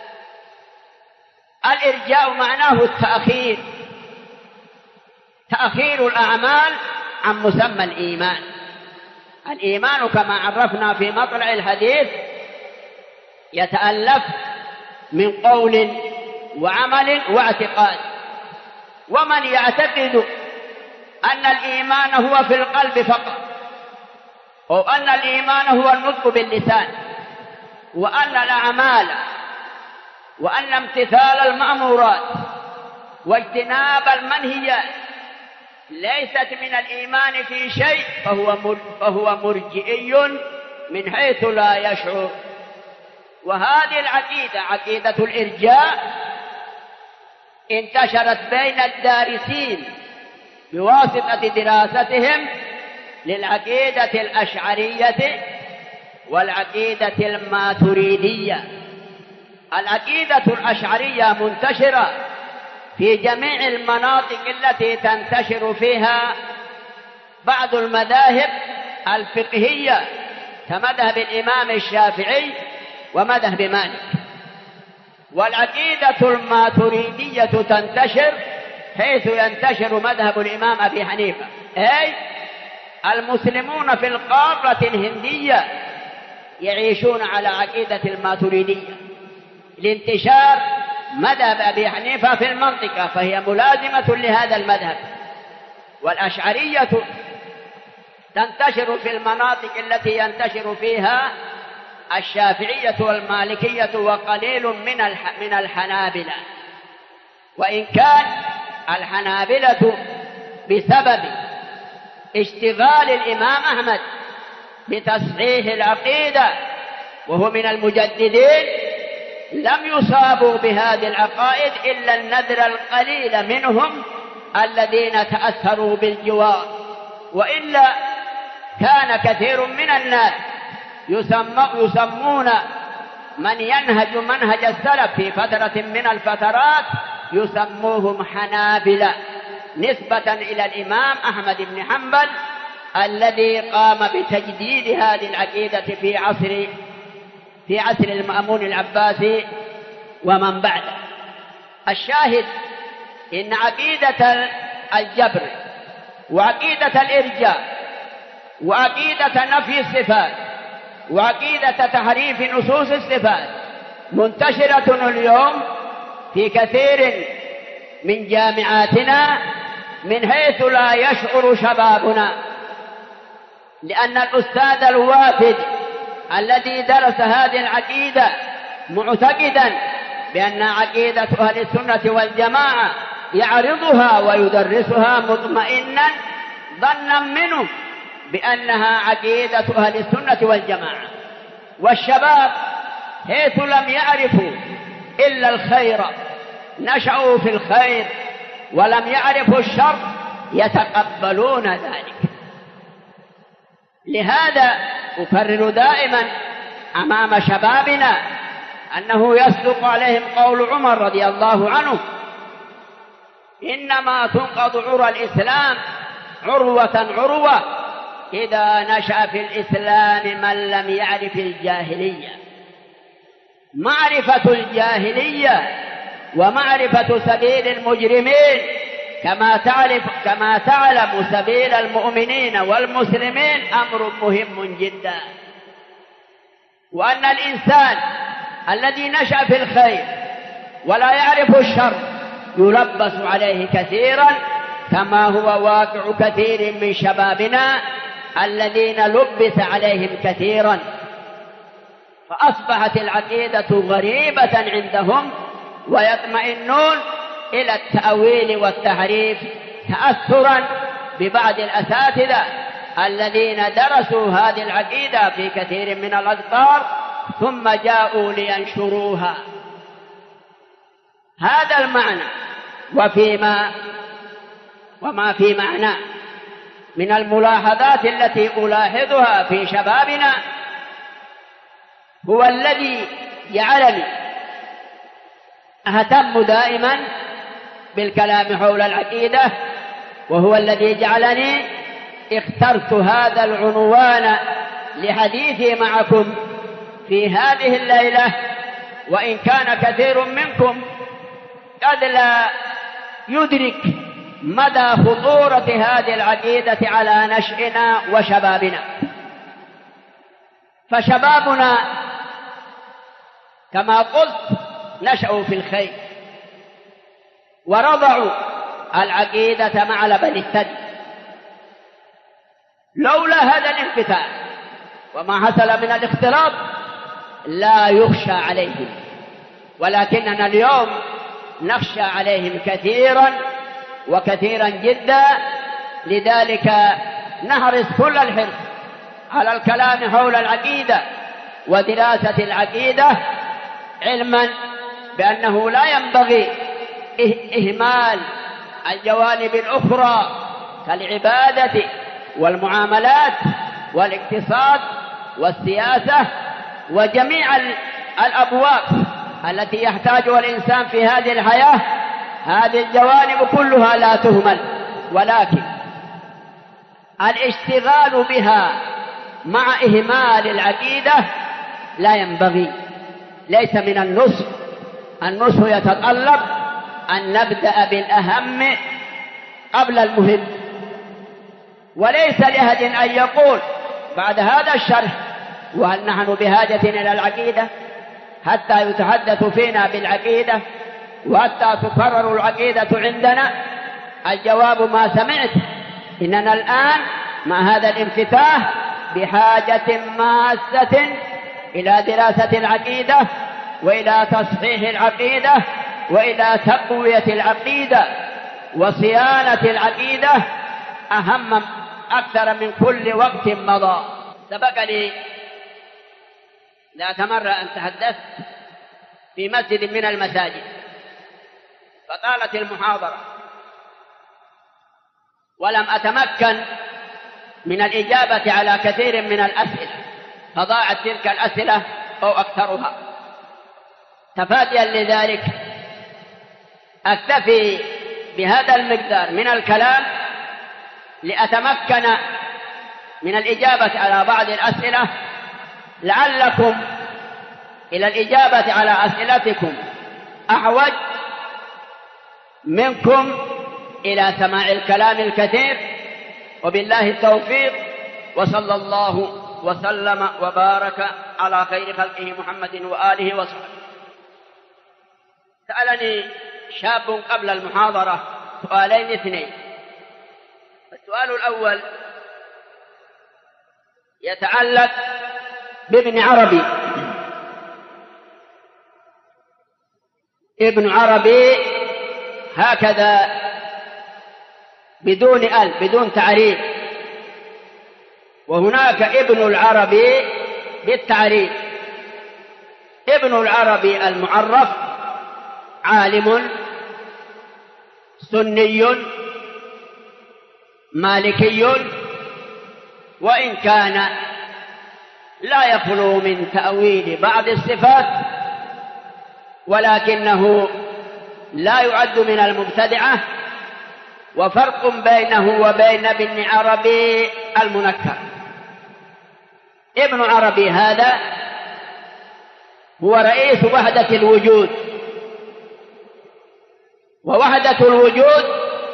الإرجاء معناه التأخير، تأخير الأعمال عن مسمى الإيمان. الإيمان كما عرفنا في مطلع الحديث يتألف من قول وعمل واعتقاد. ومن يعتقد أن الإيمان هو في القلب فقط، أو أن الإيمان هو النطق باللسان، وأن الأعمال وأن امتثال المأمورات واجتناب المنهيات ليست من الإيمان في شيء فهو مرجئي من حيث لا يشعر. وهذه العقيدة عقيدة الإرجاء انتشرت بين الدارسين بواسطة دراستهم للعقيدة الأشعرية والعقيدة الماتريدية. العقيدة الأشعرية منتشرة في جميع المناطق التي تنتشر فيها بعض المذاهب الفقهية كمذهب الإمام الشافعي ومذهب مالك. والعقيدة الماتريدية تنتشر حيث ينتشر مذهب الإمام أبي حنيفة، أي المسلمون في القارة الهندية يعيشون على عقيدة الماتريدية لانتشار مذهب أبي حنيفة في المنطقة، فهي ملازمة لهذا المذهب. والأشعرية تنتشر في المناطق التي ينتشر فيها الشافعية والمالكية وقليل من الحنابلة، وإن كان الحنابلة بسبب اشتغال الإمام أحمد بتصحيح العقيدة وهو من المجددين لم يصابوا بهذه العقائد إلا النذر القليل منهم الذين تأثروا بالجوار، وإلا كان كثير من الناس يسمون من ينهج منهج السلف في فترة من الفترات يسموهم حنابلة نسبة إلى الإمام أحمد بن حنبل الذي قام بتجديد هذه العقيدة في عصر المأمون العباسي ومن بعده. الشاهد إن عقيدة الجبر وعقيدة الإرجاء وعقيدة نفي الصفات وعقيدة تحريف نصوص الصفات منتشرة اليوم في كثير من جامعاتنا من حيث لا يشعر شبابنا، لأن الأستاذ الوافد الذي درس هذه العقيدة معتقدا بأن عقيدة أهل السنة والجماعة يعرضها ويدرسها مطمئنا ظنا منه بأنها عقيدة أهل السنة والجماعة. والشباب حيث لم يعرفوا إلا الخير نشأوا في الخير ولم يعرفوا الشر يتقبلون ذلك. لهذا أكرر دائما أمام شبابنا أنه يصدق عليهم قول عمر رضي الله عنه: إنما تنقض عرى الإسلام عروة عروة إذا نشأ في الإسلام من لم يعرف الجاهلية. معرفة الجاهلية ومعرفة سبيل المجرمين كما تعلم سبيل المؤمنين والمسلمين أمر مهم جدا، وأن الإنسان الذي نشأ في الخير ولا يعرف الشر يلبس عليه كثيرا، كما هو واقع كثير من شبابنا الذين لبس عليهم كثيرا، فأصبحت العقيدة غريبة عندهم ويطمئنون إلى التأويل والتحريف تأثرا ببعض الأساتذة الذين درسوا هذه العقيدة في كثير من الأقطار ثم جاءوا لينشروها. هذا المعنى وما في معنى من الملاحظات التي ألاحظها في شبابنا هو الذي جعلني أهتم دائما بالكلام حول العقيدة، وهو الذي جعلني اخترت هذا العنوان لحديثي معكم في هذه الليلة، وإن كان كثير منكم قد لا يدرك مدى خطورة هذه العقيدة على نشئنا وشبابنا. فشبابنا كما قلت نشأوا في الخير ورضعوا العقيدة مع لبن الثدي. لولا هذا الانفتاح وما حصل من الاختلاط لا يخشى عليهم، ولكننا اليوم نخشى عليهم كثيرا وكثيرا جدا. لذلك نحرص كل الحرص على الكلام حول العقيدة ودراسة العقيدة، علما بأنه لا ينبغي إهمال الجوانب الأخرى كالعبادة والمعاملات والاقتصاد والسياسة وجميع الأبواب التي يحتاجها الإنسان في هذه الحياة. هذه الجوانب كلها لا تهمل، ولكن الاشتغال بها مع إهمال العقيدة لا ينبغي، ليس من النصح. النصح يتطلب أن نبدأ بالأهم قبل المهم، وليس لأحد أن يقول بعد هذا الشرح وهل نحن بحاجة إلى العقيدة حتى يتحدث فينا بالعقيدة وحتى تقرر العقيدة عندنا؟ الجواب ما سمعت. إننا الآن مع هذا الانفتاح بحاجة ماسة إلى دراسة العقيدة وإلى تصحيح العقيدة وإلى تقوية العقيدة وصيانة العقيدة أهم أكثر من كل وقت مضى. سبق لي ذات مرة أن تحدثت في مسجد من المساجد، فطالت المحاضرة ولم أتمكن من الإجابة على كثير من الأسئلة، فضاعت تلك الأسئلة أو أكثرها. تفاديا لذلك أكتفي بهذا المقدار من الكلام لأتمكن من الإجابة على بعض الأسئلة، لعلكم إلى الإجابة على أسئلتكم أحوج منكم إلى سماع الكلام الكثير. وبالله التوفيق، وصلى الله وسلم وبارك على خير خلقه محمد وآله وصحبه. سألني شاب قبل المحاضرة سؤالين اثنين. السؤال الأول يتعلق بابن عربي. ابن عربي هكذا بدون بدون تعريف، وهناك ابن العربي بالتعريف. ابن العربي المعرف عالم سني مالكي، وإن كان لا يخلو من تأويل بعض الصفات، ولكنه لا يعد من المبتدعة، وفرق بينه وبين ابن عربي المنكر. ابن عربي هذا هو رئيس وحدة الوجود، ووحدة الوجود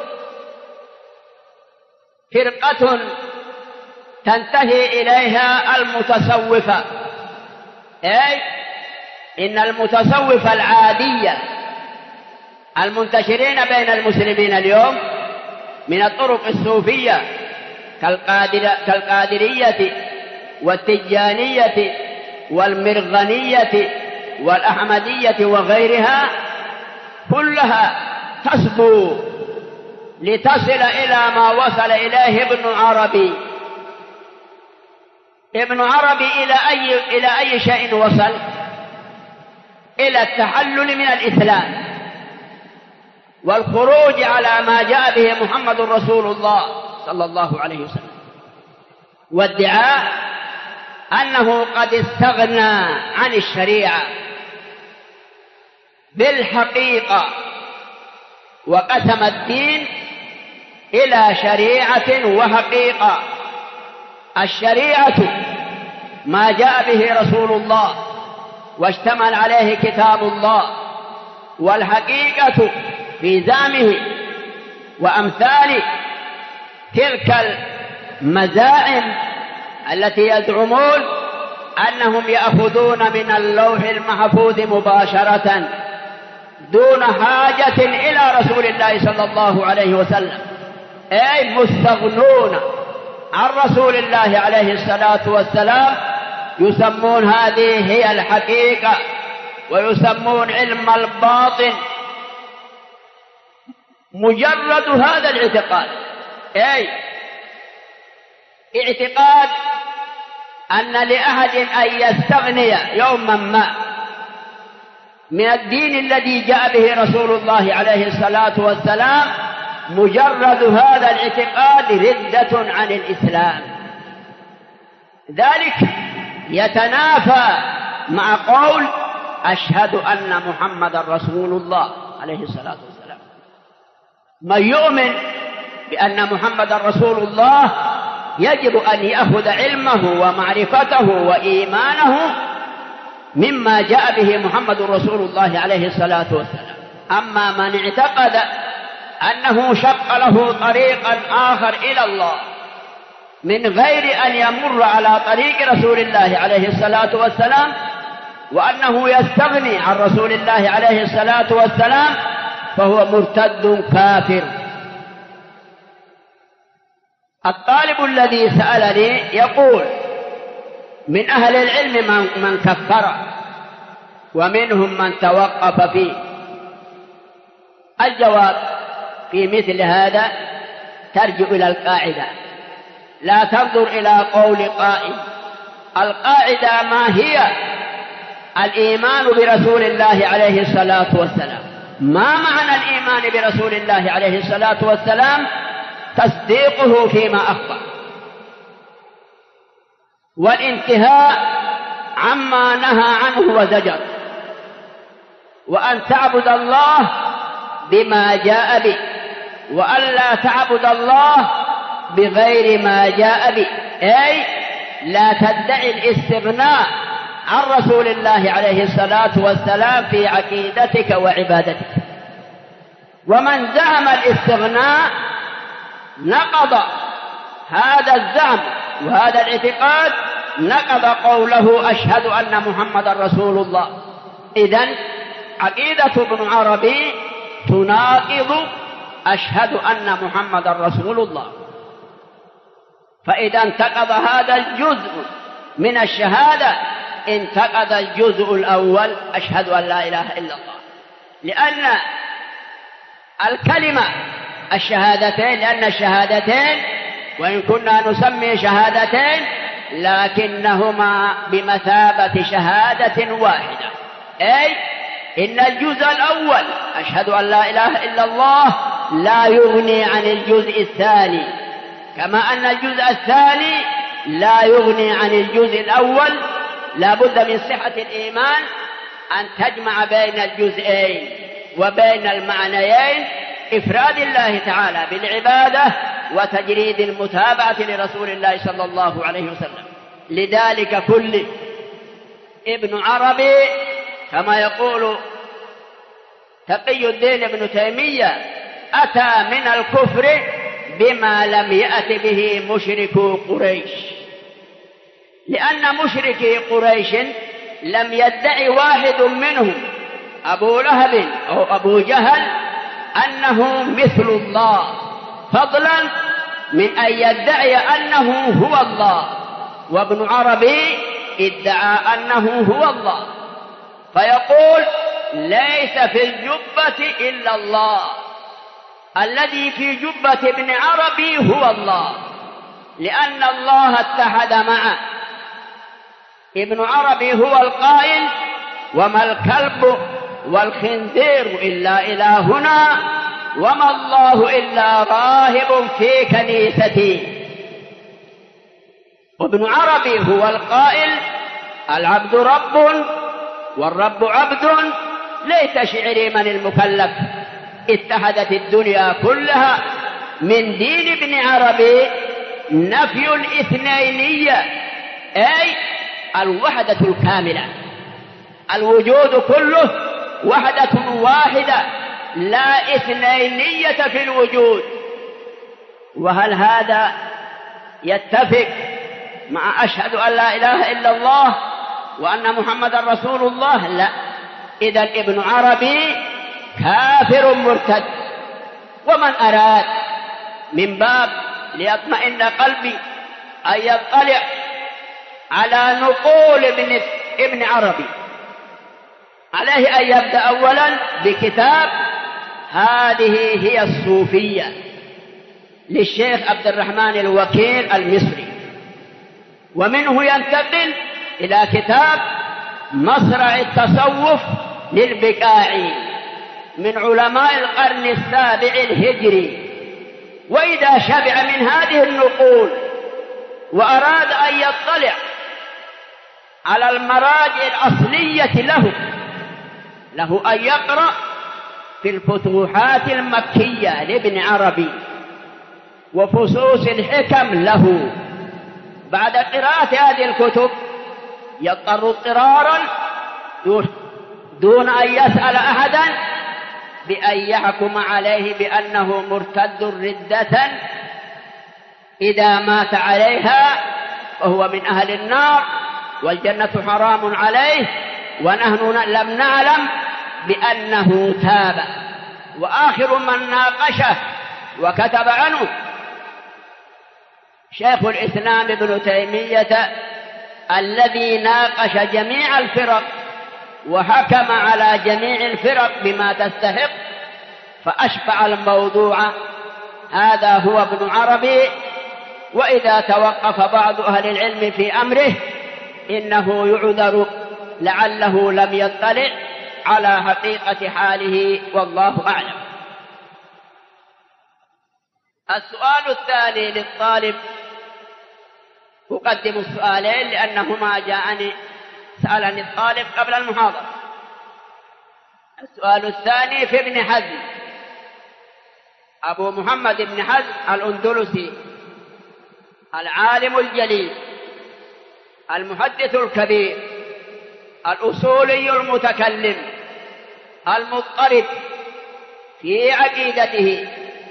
فرقة تنتهي إليها المتصوفة، أي إن المتصوفة العادية المنتشرين بين المسلمين اليوم من الطرق الصوفية كالقادرية والتجانية والمرغنية والأحمدية وغيرها كلها تصبو لتصل إلى ما وصل إليه ابن عربي. ابن عربي إلى أي شيء وصل؟ إلى التحلل من الإسلام والخروج على ما جاء به محمد رسول الله صلى الله عليه وسلم، وادعاء أنه قد استغنى عن الشريعة بالحقيقة، وقسم الدين إلى شريعة وحقيقة. الشريعة ما جاء به رسول الله واشتمل عليه كتاب الله، والحقيقة في زعمه وأمثال تلك المزاعم التي يزعمون أنهم يأخذون من اللوح المحفوظ مباشرة دون حاجة إلى رسول الله صلى الله عليه وسلم، أي مستغنون عن رسول الله عليه الصلاة والسلام. يسمون هذه هي الحقيقة، ويسمون علم الباطن مجرد هذا الاعتقاد، أي اعتقاد أن لأحد أن يستغني يوما ما من الدين الذي جاء به رسول الله عليه الصلاة والسلام. مجرد هذا الاعتقاد ردة عن الإسلام. ذلك يتنافى مع قول أشهد أن محمد رسول الله عليه الصلاة والسلام. من يؤمن بأن محمد رسول الله يجب أن يأخذ علمه ومعرفته وإيمانه مما جاء به محمد رسول الله عليه الصلاة والسلام. أما من اعتقد أنه شق له طريقا آخر إلى الله من غير أن يمر على طريق رسول الله عليه الصلاة والسلام، وأنه يستغني عن رسول الله عليه الصلاة والسلام، فهو مرتد كافر. الطالب الذي سألني يقول من أهل العلم من كفر ومنهم من توقف فيه. الجواب في مثل هذا ترجع إلى القاعدة، لا تنظر إلى قول قائل. القاعدة ما هي؟ الإيمان برسول الله عليه الصلاة والسلام. ما معنى الإيمان برسول الله عليه الصلاة والسلام؟ تصديقه فيما أخبر، والانتهاء عما نهى عنه وزجر، وأن تعبد الله بما جاء به، وأن لا تعبد الله بغير ما جاء به، أي لا تدعي الاستغناء عن رسول الله عليه الصلاة والسلام في عقيدتك وعبادتك. ومن زعم الاستغناء نقض هذا الزعم وهذا الاعتقاد، نقض قوله أشهد أن محمد رسول الله. إذن عقيدة ابن عربي تناقض أشهد أن محمد رسول الله. فإذا انتقض هذا الجزء من الشهادة انتقض الجزء الأول أشهد أن لا إله إلا الله، لأن الكلمة الشهادتين، لأن الشهادتين وإن كنا نسمي شهادتين لكنهما بمثابة شهادة واحدة، أي إن الجزء الأول أشهد أن لا إله إلا الله لا يغني عن الجزء الثاني، كما أن الجزء الثاني لا يغني عن الجزء الأول. لا بد من صحة الإيمان أن تجمع بين الجزئين وبين المعنيين، إفراد الله تعالى بالعبادة وتجريد المتابعة لرسول الله صلى الله عليه وسلم. لذلك كل ابن عربي كما يقول تقي الدين ابن تيمية أتى من الكفر بما لم يأت به مشركو قريش، لأن مشركي قريش لم يدعي واحد منهم أبو لهب أو أبو جهل أنه مثل الله، فضلا من أن يدعي أنه هو الله. وابن عربي ادعى أنه هو الله، فيقول ليس في الجبة إلا الله، الذي في جبة ابن عربي هو الله، لأن الله اتحد معه. ابن عربي هو القائل وما الكلب والخنزير إلا إلهنا وما الله إلا راهب في كنيستي. وابن عربي هو القائل العبد رب والرب عبد، ليت شعري من المكلف اتحدت الدنيا كلها. من دين ابن عربي نفي الاثنينية، أي الوحدة الكاملة، الوجود كله وحدة واحدة لا اثنينية في الوجود. وهل هذا يتفق مع أشهد أن لا إله إلا الله وأن محمد رسول الله؟ لا. إذن ابن عربي كافر مرتد. ومن أراد من باب ليطمئن قلبي أن يطلع على نقول ابن عربي، عليه أن يبدأ أولا بكتاب هذه هي الصوفية للشيخ عبد الرحمن الوكيل المصري، ومنه ينتقل إلى كتاب مصرع التصوف للبكاعي من علماء القرن السابع الهجري. وإذا شبع من هذه النقول وأراد أن يطلع على المراجع الأصلية له أن يقرأ في الفتوحات المكية لابن عربي وفصوص الحكم له. بعد قراءة هذه الكتب يضطر اضطرارا دون أن يسأل أحدا بأن يحكم عليه بأنه مرتد ردة إذا مات عليها فهو من أهل النار والجنة حرام عليه، ونحن لم نعلم بأنه تاب. وآخر من ناقشه وكتب عنه شيخ الإسلام ابن تيمية الذي ناقش جميع الفرق وحكم على جميع الفرق بما تستحق فأشبع الموضوع. هذا هو ابن عربي. وإذا توقف بعض أهل العلم في أمره إنه يعذر لعله لم يطلع على حقيقة حاله، والله أعلم. السؤال الثاني للطالب، أقدم السؤالين لأنهما سألني الطالب قبل المحاضرة. السؤال الثاني في ابن حزم، أبو محمد بن حزم الأندلسي العالم الجليل المحدث الكبير الأصولي المتكلم المضطرب في عقيدته،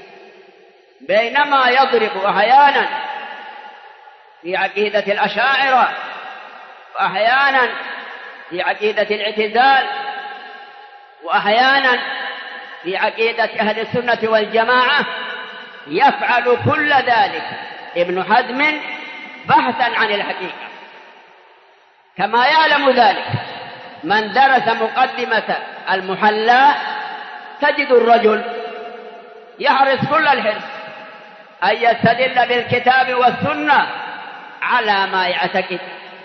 بينما يضرب أحيانا في عقيدة الأشاعرة وأحيانا في عقيدة الاعتزال وأحيانا في عقيدة أهل السنة والجماعة، يفعل كل ذلك ابن حزم بحثا عن الحقيقة، كما يعلم ذلك من درس مقدمة المحلى. تجد الرجل يحرص كل الحرص أن يستدل بالكتاب والسنة على ما يعتقد،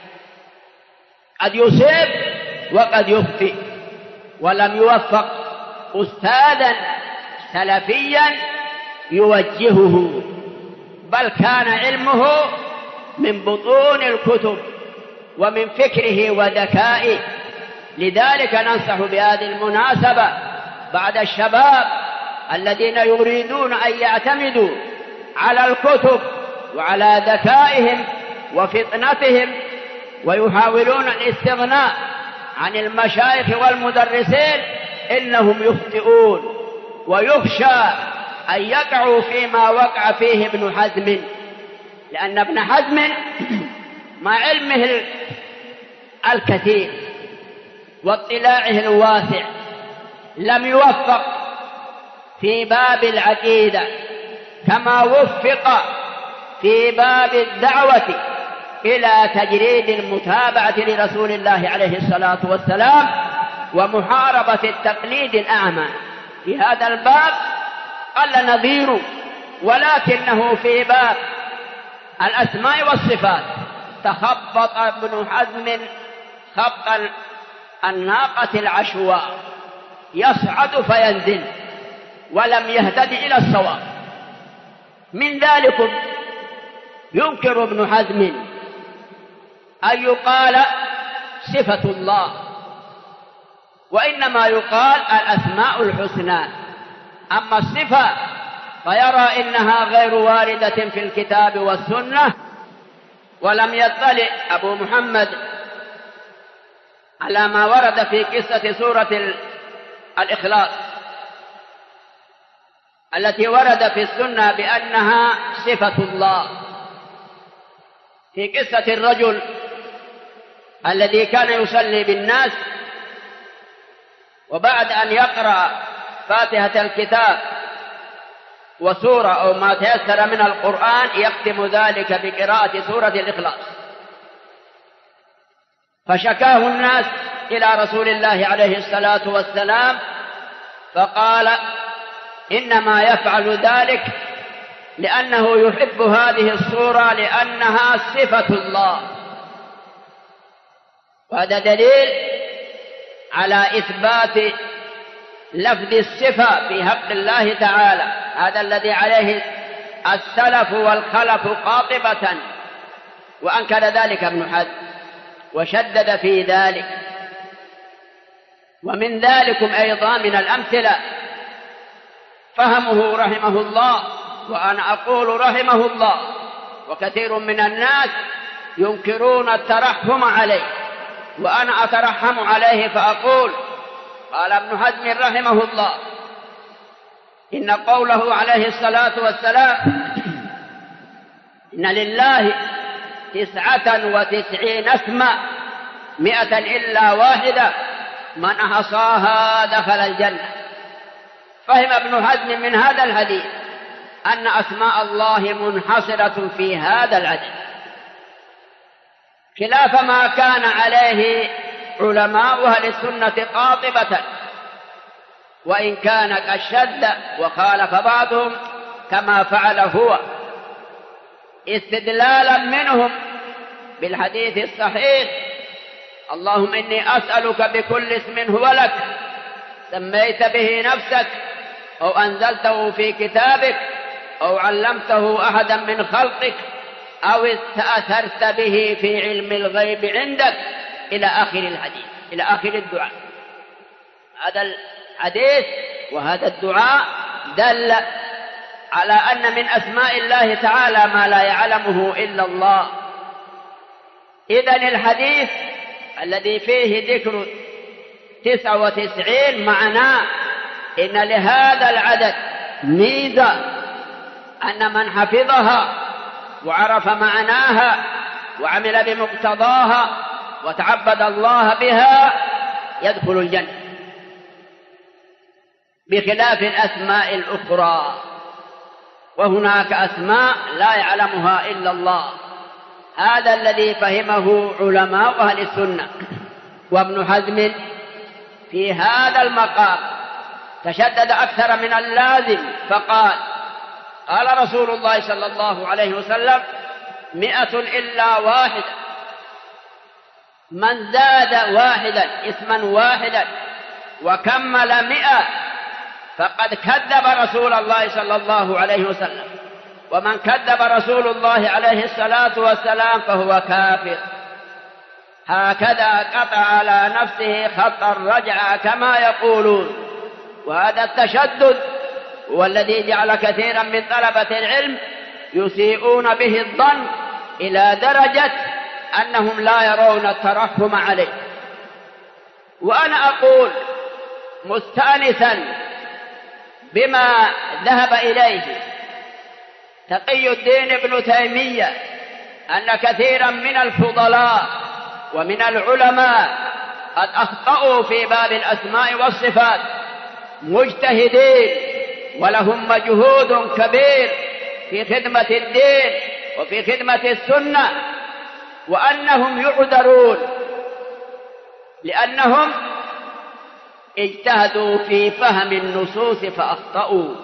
قد يصيب وقد يخطئ، ولم يوفق أستاذا سلفيا يوجهه، بل كان علمه من بطون الكتب ومن فكره وذكائه. لذلك ننصح بهذه المناسبة بعد الشباب الذين يريدون أن يعتمدوا على الكتب وعلى ذكائهم وفطنتهم ويحاولون الاستغناء عن المشايخ والمدرسين، إنهم يخطئون، ويخشى أن يقعوا فيما وقع فيه ابن حزم، لأن ابن حزم مع علمه الكثير واطلاعه الواسع لم يوفق في باب العقيدة كما وفق في باب الدعوة إلى تجريد المتابعة لرسول الله عليه الصلاة والسلام ومحاربة التقليد الأعمى. في هذا الباب قل نظيره، ولكنه في باب الأسماء والصفات تخبط ابن حزم خبط الناقة العشواء، يصعد فينزل ولم يهتد إلى الصواب. من ذلك ينكر ابن حزم أن يقال صفة الله، وإنما يقال الأسماء الحسنى، أما الصفة فيرى إنها غير واردة في الكتاب والسنة. ولم يطلع أبو محمد على ما ورد في قصة سورة الإخلاص التي ورد في السنة بأنها صفة الله، في قصة الرجل الذي كان يصلي بالناس وبعد أن يقرأ فاتحة الكتاب وسورة أو ما تيسر من القرآن يختم ذلك بقراءة سورة الإخلاص، فشكاه الناس إلى رسول الله عليه الصلاة والسلام، فقال إنما يفعل ذلك لأنه يحب هذه السورة لأنها صفة الله. وهذا دليل على إثبات لفظ الصفة في حق الله تعالى، هذا الذي عليه السلف والخلف قاطبة، وأنكر ذلك ابن حزم وشدد في ذلك. ومن ذلكم أيضا من الأمثلة فهمه رحمه الله، وأنا أقول رحمه الله، وكثير من الناس ينكرون الترحم عليه، وأنا أترحم عليه فأقول قال ابن حزم رحمه الله إن قوله عليه الصلاة والسلام إن لله 99 اسما 100 إلا واحدة من أحصاها دخل الجنة. فهم ابن حزم من هذا الحديث أن أسماء الله منحصرة في هذا العدد، خلاف ما كان عليه علماء أهل السنة قاطبة، وإن كان قد شد وخالف بعضهم كما فعل هو، استدلالا منهم بالحديث الصحيح: اللهم إني أسألك بكل اسم هو لك سميت به نفسك أو أنزلته في كتابك أو علمته أحدا من خلقك أو استأثرت به في علم الغيب عندك، إلى آخر الحديث، إلى آخر الدعاء. هذا الحديث وهذا الدعاء دل على أن من أسماء الله تعالى ما لا يعلمه إلا الله. إذن الحديث الذي فيه ذكر 99 معناه إن لهذا العدد ميزة، أن من حفظها وعرف معناها وعمل بمقتضاها وتعبد الله بها يدخل الجنة، بخلاف الأسماء الأخرى، وهناك أسماء لا يعلمها إلا الله. هذا الذي فهمه علماء أهل السنة. وابن حزم في هذا المقام تشدد أكثر من اللازم، فقال: قال رسول الله صلى الله عليه وسلم: 100 إلا واحدة، من زاد واحدا اسما واحدا وكمل 100 فقد كذب رسول الله صلى الله عليه وسلم، ومن كذب رسول الله عليه الصلاة والسلام فهو كافر. هكذا قطع على نفسه خطا رجع كما يقولون. وهذا التشدد هو الذي جعل كثيرا من طلبة العلم يسيئون به الظن إلى درجة أنهم لا يرون الترحم عليه. وأنا أقول مستأنسا بما ذهب إليه تقي الدين ابن تيمية، أن كثيرا من الفضلاء ومن العلماء قد أخطأوا في باب الأسماء والصفات، مجتهدين ولهم مجهود كبير في خدمة الدين وفي خدمة السنة، وأنهم يعذرون لأنهم اجتهدوا في فهم النصوص فأخطأوا،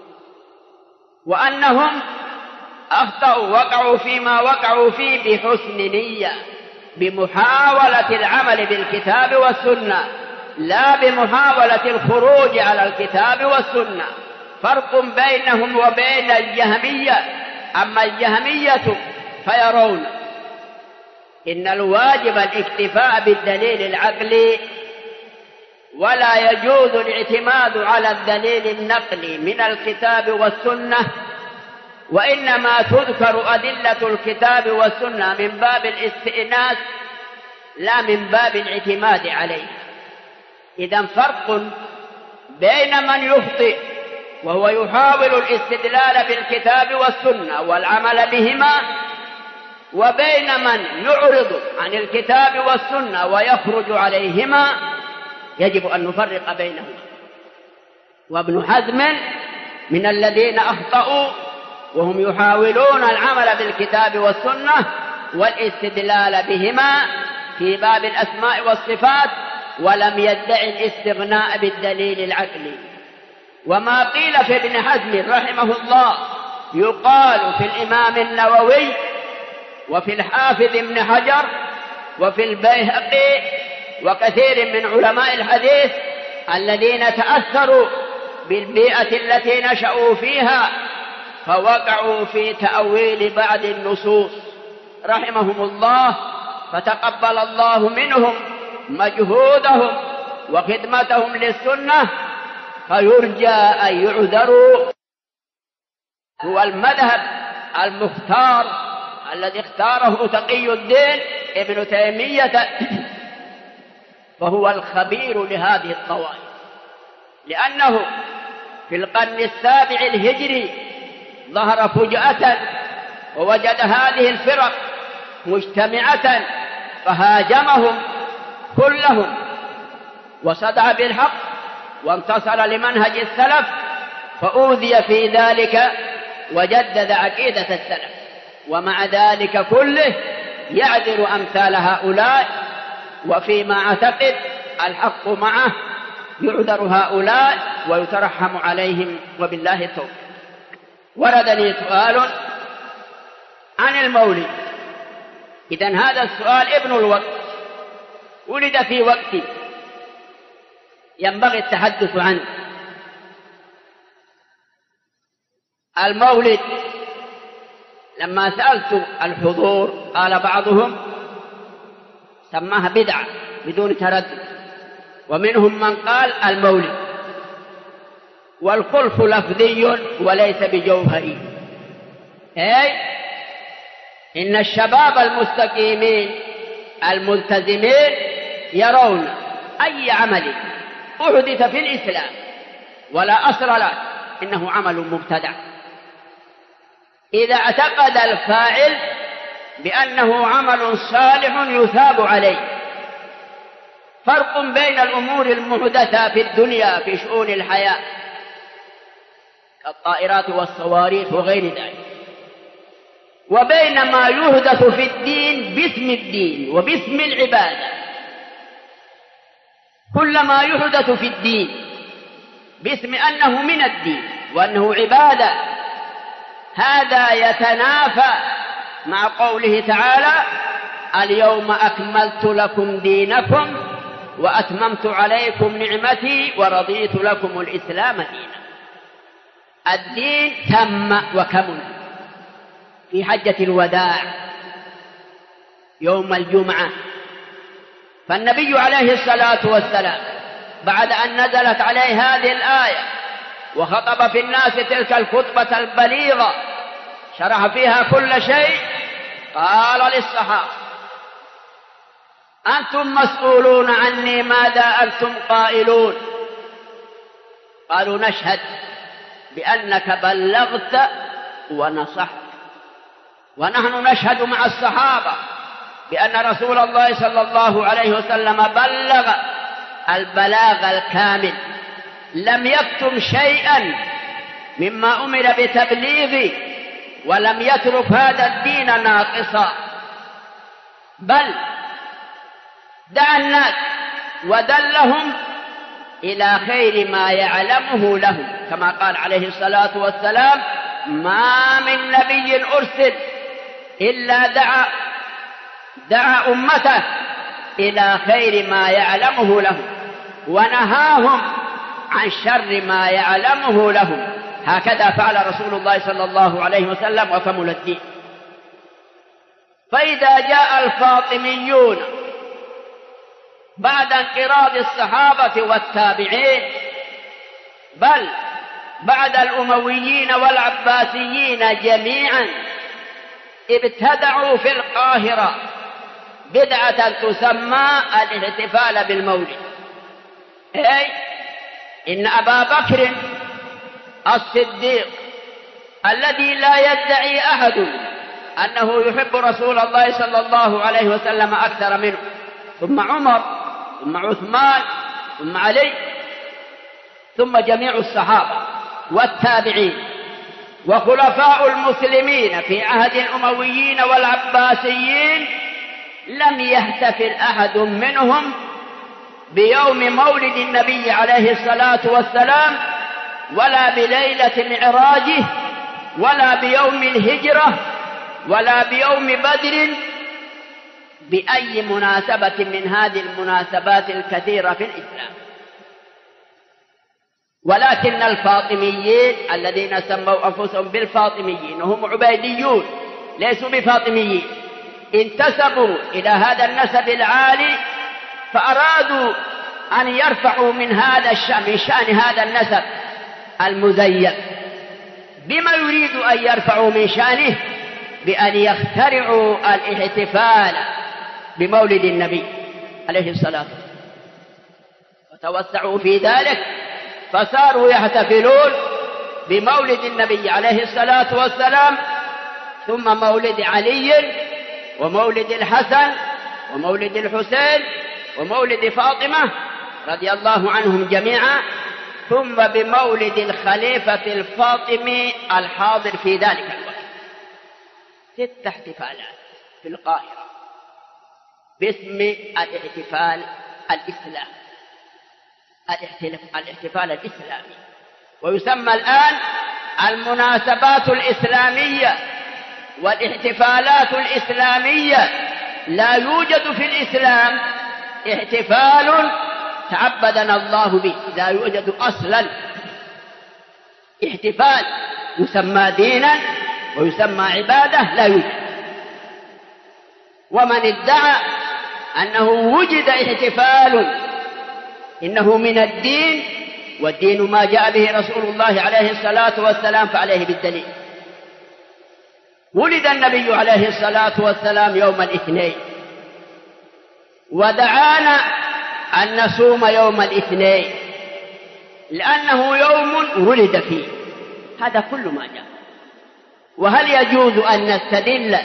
وأنهم أخطأوا وقعوا فيما وقعوا فيه بحسن نية، بمحاولة العمل بالكتاب والسنة، لا بمحاولة الخروج على الكتاب والسنة. فرق بينهم وبين الجهمية. أما الجهمية فيرون إن الواجب الاكتفاء بالدليل العقلي، ولا يجوز الاعتماد على الدليل النقلي من الكتاب والسنة، وإنما تذكر أدلة الكتاب والسنة من باب الاستئناس لا من باب الاعتماد عليه. إذن فرق بين من يخطئ وهو يحاول الاستدلال بالكتاب والسنة والعمل بهما، وبين من يعرض عن الكتاب والسنة ويخرج عليهما. يجب أن نفرق بينهما. وابن حزم من الذين أخطأوا وهم يحاولون العمل بالكتاب والسنة والاستدلال بهما في باب الأسماء والصفات، ولم يدعي الاستغناء بالدليل العقلي. وما قيل في ابن حزم رحمه الله يقال في الإمام النووي وفي الحافظ ابن حجر وفي البيهقي وكثير من علماء الحديث الذين تأثروا بالبيئة التي نشأوا فيها فوقعوا في تأويل بعض النصوص رحمهم الله، فتقبل الله منهم مجهودهم وخدمتهم للسنة، فيرجى أن يعذروا. هو المذهب المختار الذي اختاره تقي الدين ابن تيمية، فهو الخبير لهذه الطوائف، لأنه في القرن السابع الهجري ظهر فجأة ووجد هذه الفرق مجتمعة فهاجمهم كلهم وصدع بالحق وانتصر لمنهج السلف، فأوذي في ذلك وجدد عقيدة السلف، ومع ذلك كله يعذر أمثال هؤلاء، وفيما أعتقد الحق معه يعذر هؤلاء ويترحم عليهم، وبالله التوفيق. وردني سؤال عن المولد. إذن هذا السؤال ابن الوقت، ولد في وقت ينبغي التحدث عنه. المولد لما سألت الحضور قال بعضهم سماها بدعة بدون تردد، ومنهم من قال المولد، والخلف لفظي وليس بجوهري. أي إن الشباب المستقيمين الملتزمين يرون أي عمل أحدث في الإسلام ولا أصل له إنه عمل مبتدع، إذا اعتقد الفاعل بأنه عمل صالح يثاب عليه. فرق بين الأمور المحدثة في الدنيا في شؤون الحياة كالطائرات والصواريخ وغير ذلك، وبين ما يحدث في الدين باسم الدين وباسم العبادة. كل ما يحدث في الدين باسم أنه من الدين وأنه عبادة هذا يتنافى مع قوله تعالى اليوم أكملت لكم دينكم وأتممت عليكم نعمتي ورضيت لكم الإسلام دينا. الدين تم وكمل في حجة الوداع يوم الجمعة، فالنبي عليه الصلاة والسلام بعد أن نزلت عليه هذه الآية وخطب في الناس تلك الخطبة البليغة شرح فيها كل شيء، قال للصحابة أنتم مسؤولون عني ماذا أنتم قائلون؟ قالوا نشهد بأنك بلغت ونصحت. ونحن نشهد مع الصحابة بأن رسول الله صلى الله عليه وسلم بلغ البلاغ الكامل، لم يكتم شيئا مما أمر بتبليغه، ولم يترك هذا الدين ناقصا، بل دعا الناس ودلهم إلى خير ما يعلمه لهم، كما قال عليه الصلاة والسلام ما من نبي أرسل إلا دعا أمته إلى خير ما يعلمه لهم ونهاهم عن شر ما يعلمه لهم. هكذا فعل رسول الله صلى الله عليه وسلم وكمل الدين. فإذا جاء الفاطميون بعد انقراض الصحابة والتابعين، بل بعد الأمويين والعباسيين جميعا، ابتدعوا في القاهرة بدعة تسمى الاحتفال بالمولد. أي إن أبا بكر الصديق الذي لا يدعي أحد أنه يحب رسول الله صلى الله عليه وسلم أكثر منه، ثم عمر، ثم عثمان، ثم علي، ثم جميع الصحابة والتابعين وخلفاء المسلمين في عهد الأمويين والعباسيين، لم يحتفل أحد منهم بيوم مولد النبي عليه الصلاة والسلام، ولا بليلة معراجه، ولا بيوم الهجرة، ولا بيوم بدر، بأي مناسبة من هذه المناسبات الكثيرة في الإسلام. ولكن الفاطميين الذين سموا أنفسهم بالفاطميين وهم عبيديون ليسوا بفاطميين، انتسبوا إلى هذا النسب العالي، فأرادوا أن يرفعوا من شأن هذا النسب المزيف. بما يريد أن يرفعوا من شأنه؟ بأن يخترعوا الاحتفال بمولد النبي عليه الصلاة والسلام، وتوسعوا في ذلك فصاروا يحتفلون بمولد النبي عليه الصلاة والسلام، ثم مولد علي ومولد الحسن ومولد الحسين ومولد فاطمة رضي الله عنهم جميعا، ثم بمولد الخليفة الفاطمي الحاضر في ذلك الوقت. 6 احتفالات في القاهرة باسم الاحتفال الإسلامي، الاحتفال الإسلامي، ويسمى الآن المناسبات الإسلامية والاحتفالات الإسلامية. لا يوجد في الإسلام احتفال تعبدنا الله به، لا يوجد أصلا احتفال يسمى دينا ويسمى عبادة، لا يوجد. ومن ادعى أنه وجد احتفال إنه من الدين، والدين ما جاء به رسول الله عليه الصلاة والسلام فعليه بالدليل. ولد النبي عليه الصلاة والسلام يوم الاثنين، ودعانا أن نصوم يوم الاثنين لأنه يوم ولد فيه. هذا كل ما جاء. وهل يجوز أن نستدل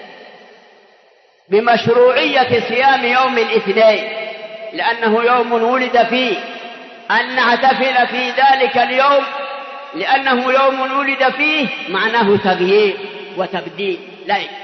بمشروعية صيام يوم الاثنين لأنه يوم ولد فيه أن نحتفل في ذلك اليوم لأنه يوم ولد فيه؟ معناه تغيير وتبديل، لا يجوز.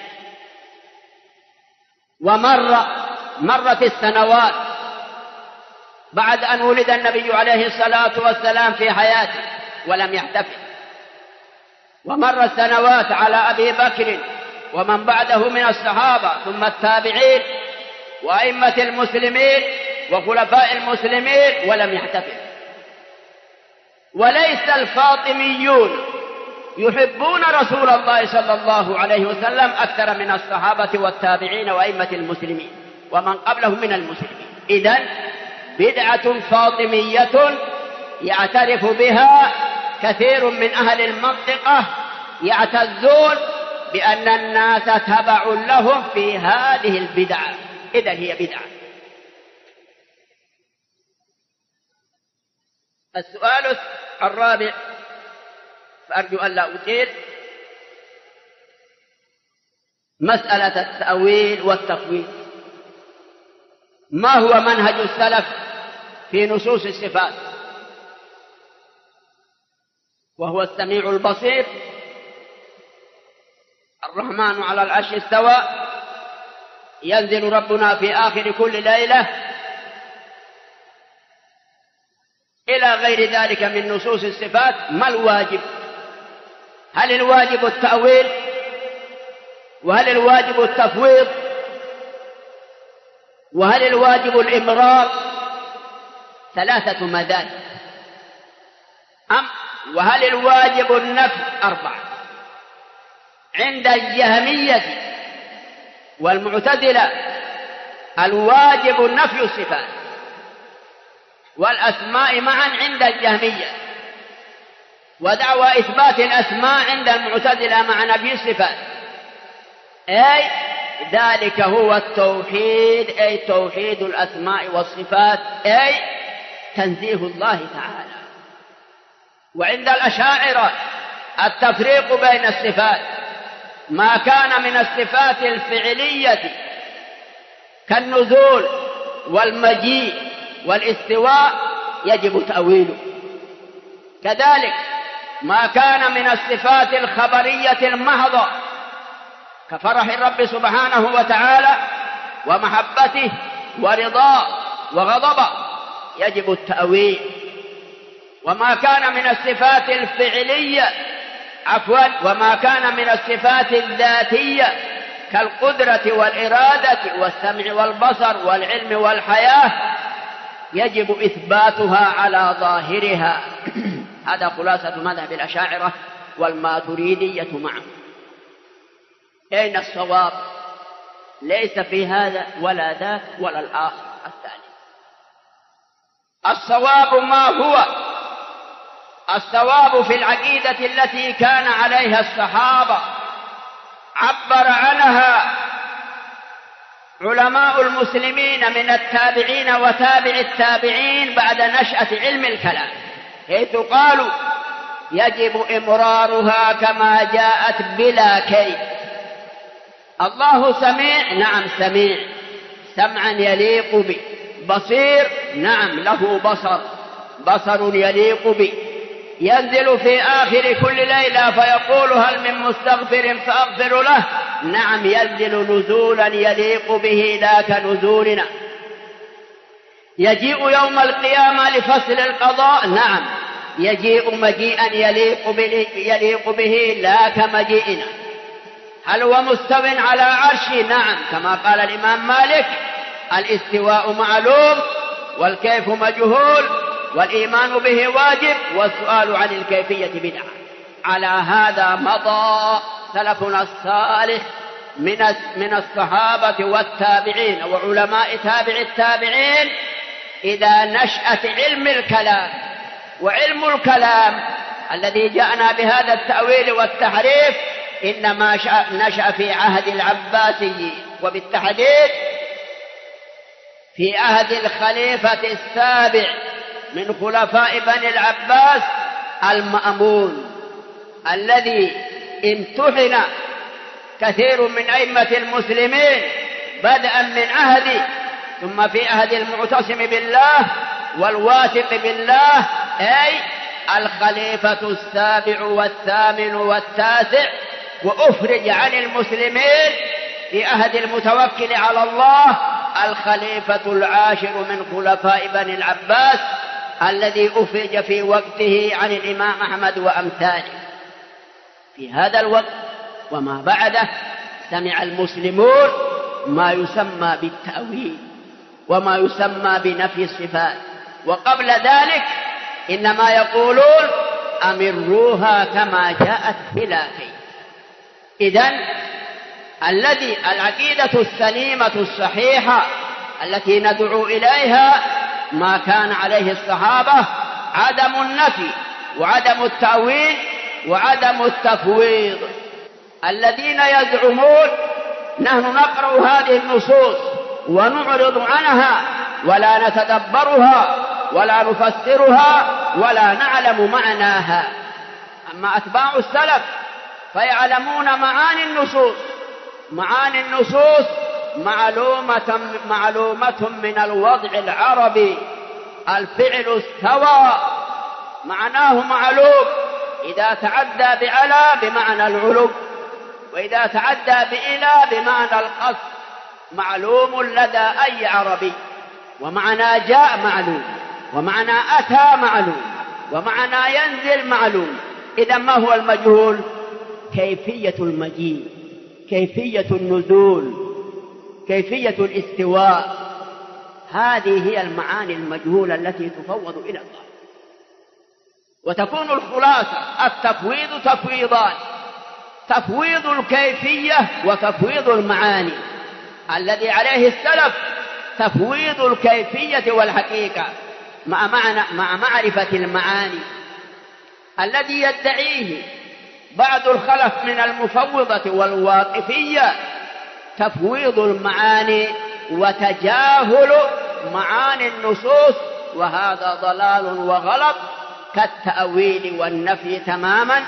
ومرت السنوات بعد أن ولد النبي عليه الصلاة والسلام في حياته ولم يحتفل، ومر السنوات على أبي بكر ومن بعده من الصحابة ثم التابعين وأئمة المسلمين وخلفاء المسلمين ولم يحتفل. وليس الفاطميون يحبون رسول الله صلى الله عليه وسلم أكثر من الصحابة والتابعين وأئمة المسلمين ومن قبلهم من المسلمين. إذن بدعة فاطمية يعترف بها كثير من أهل المنطقة، يعتزون بأن الناس تبع لهم في هذه البدعة، إذن هي بدعة. السؤال الرابع، فأرجو أن لا أطيل، مسألة التأويل والتفويض. ما هو منهج السلف في نصوص الصفات؟ وهو السميع البصير، الرحمن على العرش استوى، ينزل ربنا في آخر كل ليلة، إلى غير ذلك من نصوص الصفات. ما الواجب؟ هل الواجب التأويل؟ وهل الواجب التفويض؟ وهل الواجب الإمرار؟ 3 مذاهب. وهل الواجب النفي؟ 4. عند الجهمية والمعتزلة الواجب نفي الصفات والأسماء معا عند الجهمية، ودعوى إثبات الأسماء عند المعتزلة مع نفي الصفات. أي ذلك هو التوحيد، أي توحيد الأسماء والصفات، أي تنزيه الله تعالى. وعند الأشاعرة التفريق بين الصفات، ما كان من الصفات الفعلية كالنزول والمجيء والاستواء يجب تأويله، كذلك ما كان من الصفات الخبرية المحضة كفرح الرب سبحانه وتعالى ومحبته ورضاه وغضبه يجب التأويل. وما كان من الصفات الفعلية وما كان من الصفات الذاتية كالقدرة والإرادة والسمع والبصر والعلم والحياة يجب إثباتها على ظاهرها. هذا خلاصة مذهب الأشاعرة والماتريدية معا. أين الصواب؟ ليس في هذا ولا ذاك ولا الآخر الثاني. الصواب ما هو؟ الصواب في العقيدة التي كان عليها الصحابة، عبر عنها علماء المسلمين من التابعين وتابع التابعين بعد نشأة علم الكلام. حيث قالوا يجب إمرارها كما جاءت بلا كيف. الله سميع، نعم سميع سمعا يليق به. بصير، نعم له بصر يليق به. ينزل في آخر كل ليلة فيقول هل من مستغفر فأغفر له، نعم ينزل نزولا يليق به لا كنزولنا. يجيء يوم القيامة لفصل القضاء، نعم يجيء مجيئا يليق به لا كمجيئنا. هل هو مستو على عرشه؟ نعم كما قال الإمام مالك الاستواء معلوم والكيف مجهول والإيمان به واجب والسؤال عن الكيفية بدعة. على هذا مضى سلفنا الصالح من الصحابة والتابعين وعلماء تابع التابعين إذا نشأت علم الكلام. وعلم الكلام الذي جاءنا بهذا التأويل والتحريف إنما نشأ في عهد العباسي، وبالتحديد في عهد الخليفة السابع من خلفاء بني العباس المأمون، الذي امتحن كثير من أئمة المسلمين بدءا من عهد ثم في عهد المعتصم بالله والواثق بالله، أي الخليفة السابع والثامن والتاسع، وأفرج عن المسلمين في عهد المتوكل على الله الخليفة العاشر من خلفاء بني العباس الذي أفرج في وقته عن الإمام أحمد وأمثاله. في هذا الوقت وما بعده سمع المسلمون ما يسمى بالتأويل وما يسمى بنفي الصفات، وقبل ذلك إنما يقولون أمروها كما جاءت بلا كيف. إذن العقيدة السليمة الصحيحة التي ندعو إليها ما كان عليه الصحابة، عدم النفي وعدم التأويل وعدم التفويض. الذين يزعمون نحن نقرأ هذه النصوص ونعرض عنها ولا نتدبرها ولا نفسرها ولا نعلم معناها. أما أتباع السلف فيعلمون معاني النصوص. معاني النصوص معلومة من الوضع العربي. الفعل استوى معناه معلوم، إذا تعدى بعلى بمعنى العلو، وإذا تعدى بإلى بمعنى القصد، معلوم لدى أي عربي. ومعنى جاء معلوم، ومعنى أتى معلوم، ومعنى ينزل معلوم. إذا ما هو المجهول؟ كيفية المجيء، كيفية النزول، كيفية الاستواء. هذه هي المعاني المجهولة التي تفوض إلى الله. وتكون الخلاصة التفويض تفويضان: تفويض الكيفية وتفويض المعاني. الذي عليه السلف تفويض الكيفية والحقيقة مع معرفة المعاني. الذي يدعيه بعض الخلف من المفوضة والواقفية تفويض المعاني وتجاهل معاني النصوص، وهذا ضلال وغلط كالتأويل والنفي تماما.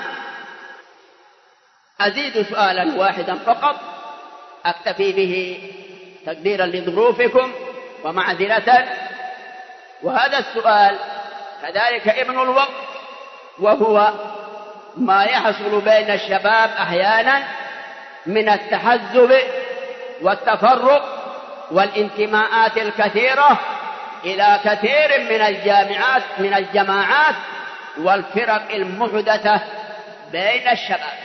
أزيد سؤالا واحدا فقط أكتفي به تقديرا لظروفكم ومعذرة، وهذا السؤال كذلك ابن الوقت، وهو ما يحصل بين الشباب أحيانا من التحزب والتفرق والانتماءات الكثيرة إلى كثير من الجماعات والفرق المحدثة بين الشباب.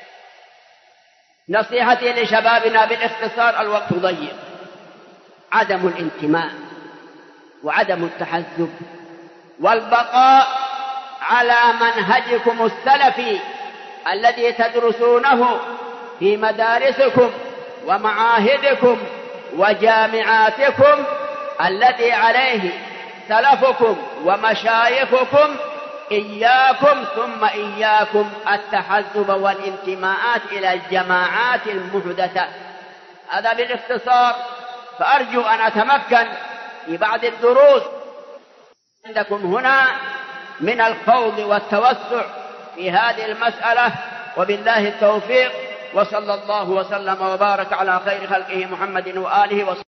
نصيحتي لشبابنا بالاختصار، الوقت ضيق: عدم الانتماء وعدم التحزب، والبقاء على منهجكم السلفي الذي تدرسونه في مدارسكم ومعاهدكم وجامعاتكم، الذي عليه سلفكم ومشايخكم. إياكم ثم إياكم التحزب والانتماءات إلى الجماعات المحدثة. هذا بالاختصار، فأرجو أن أتمكن في بعض الدروس عندكم هنا من الخوض والتوسع في هذه المسألة، وبالله التوفيق، وصلى الله وسلم وبارك على خير خلقه محمد وآله وصحبه.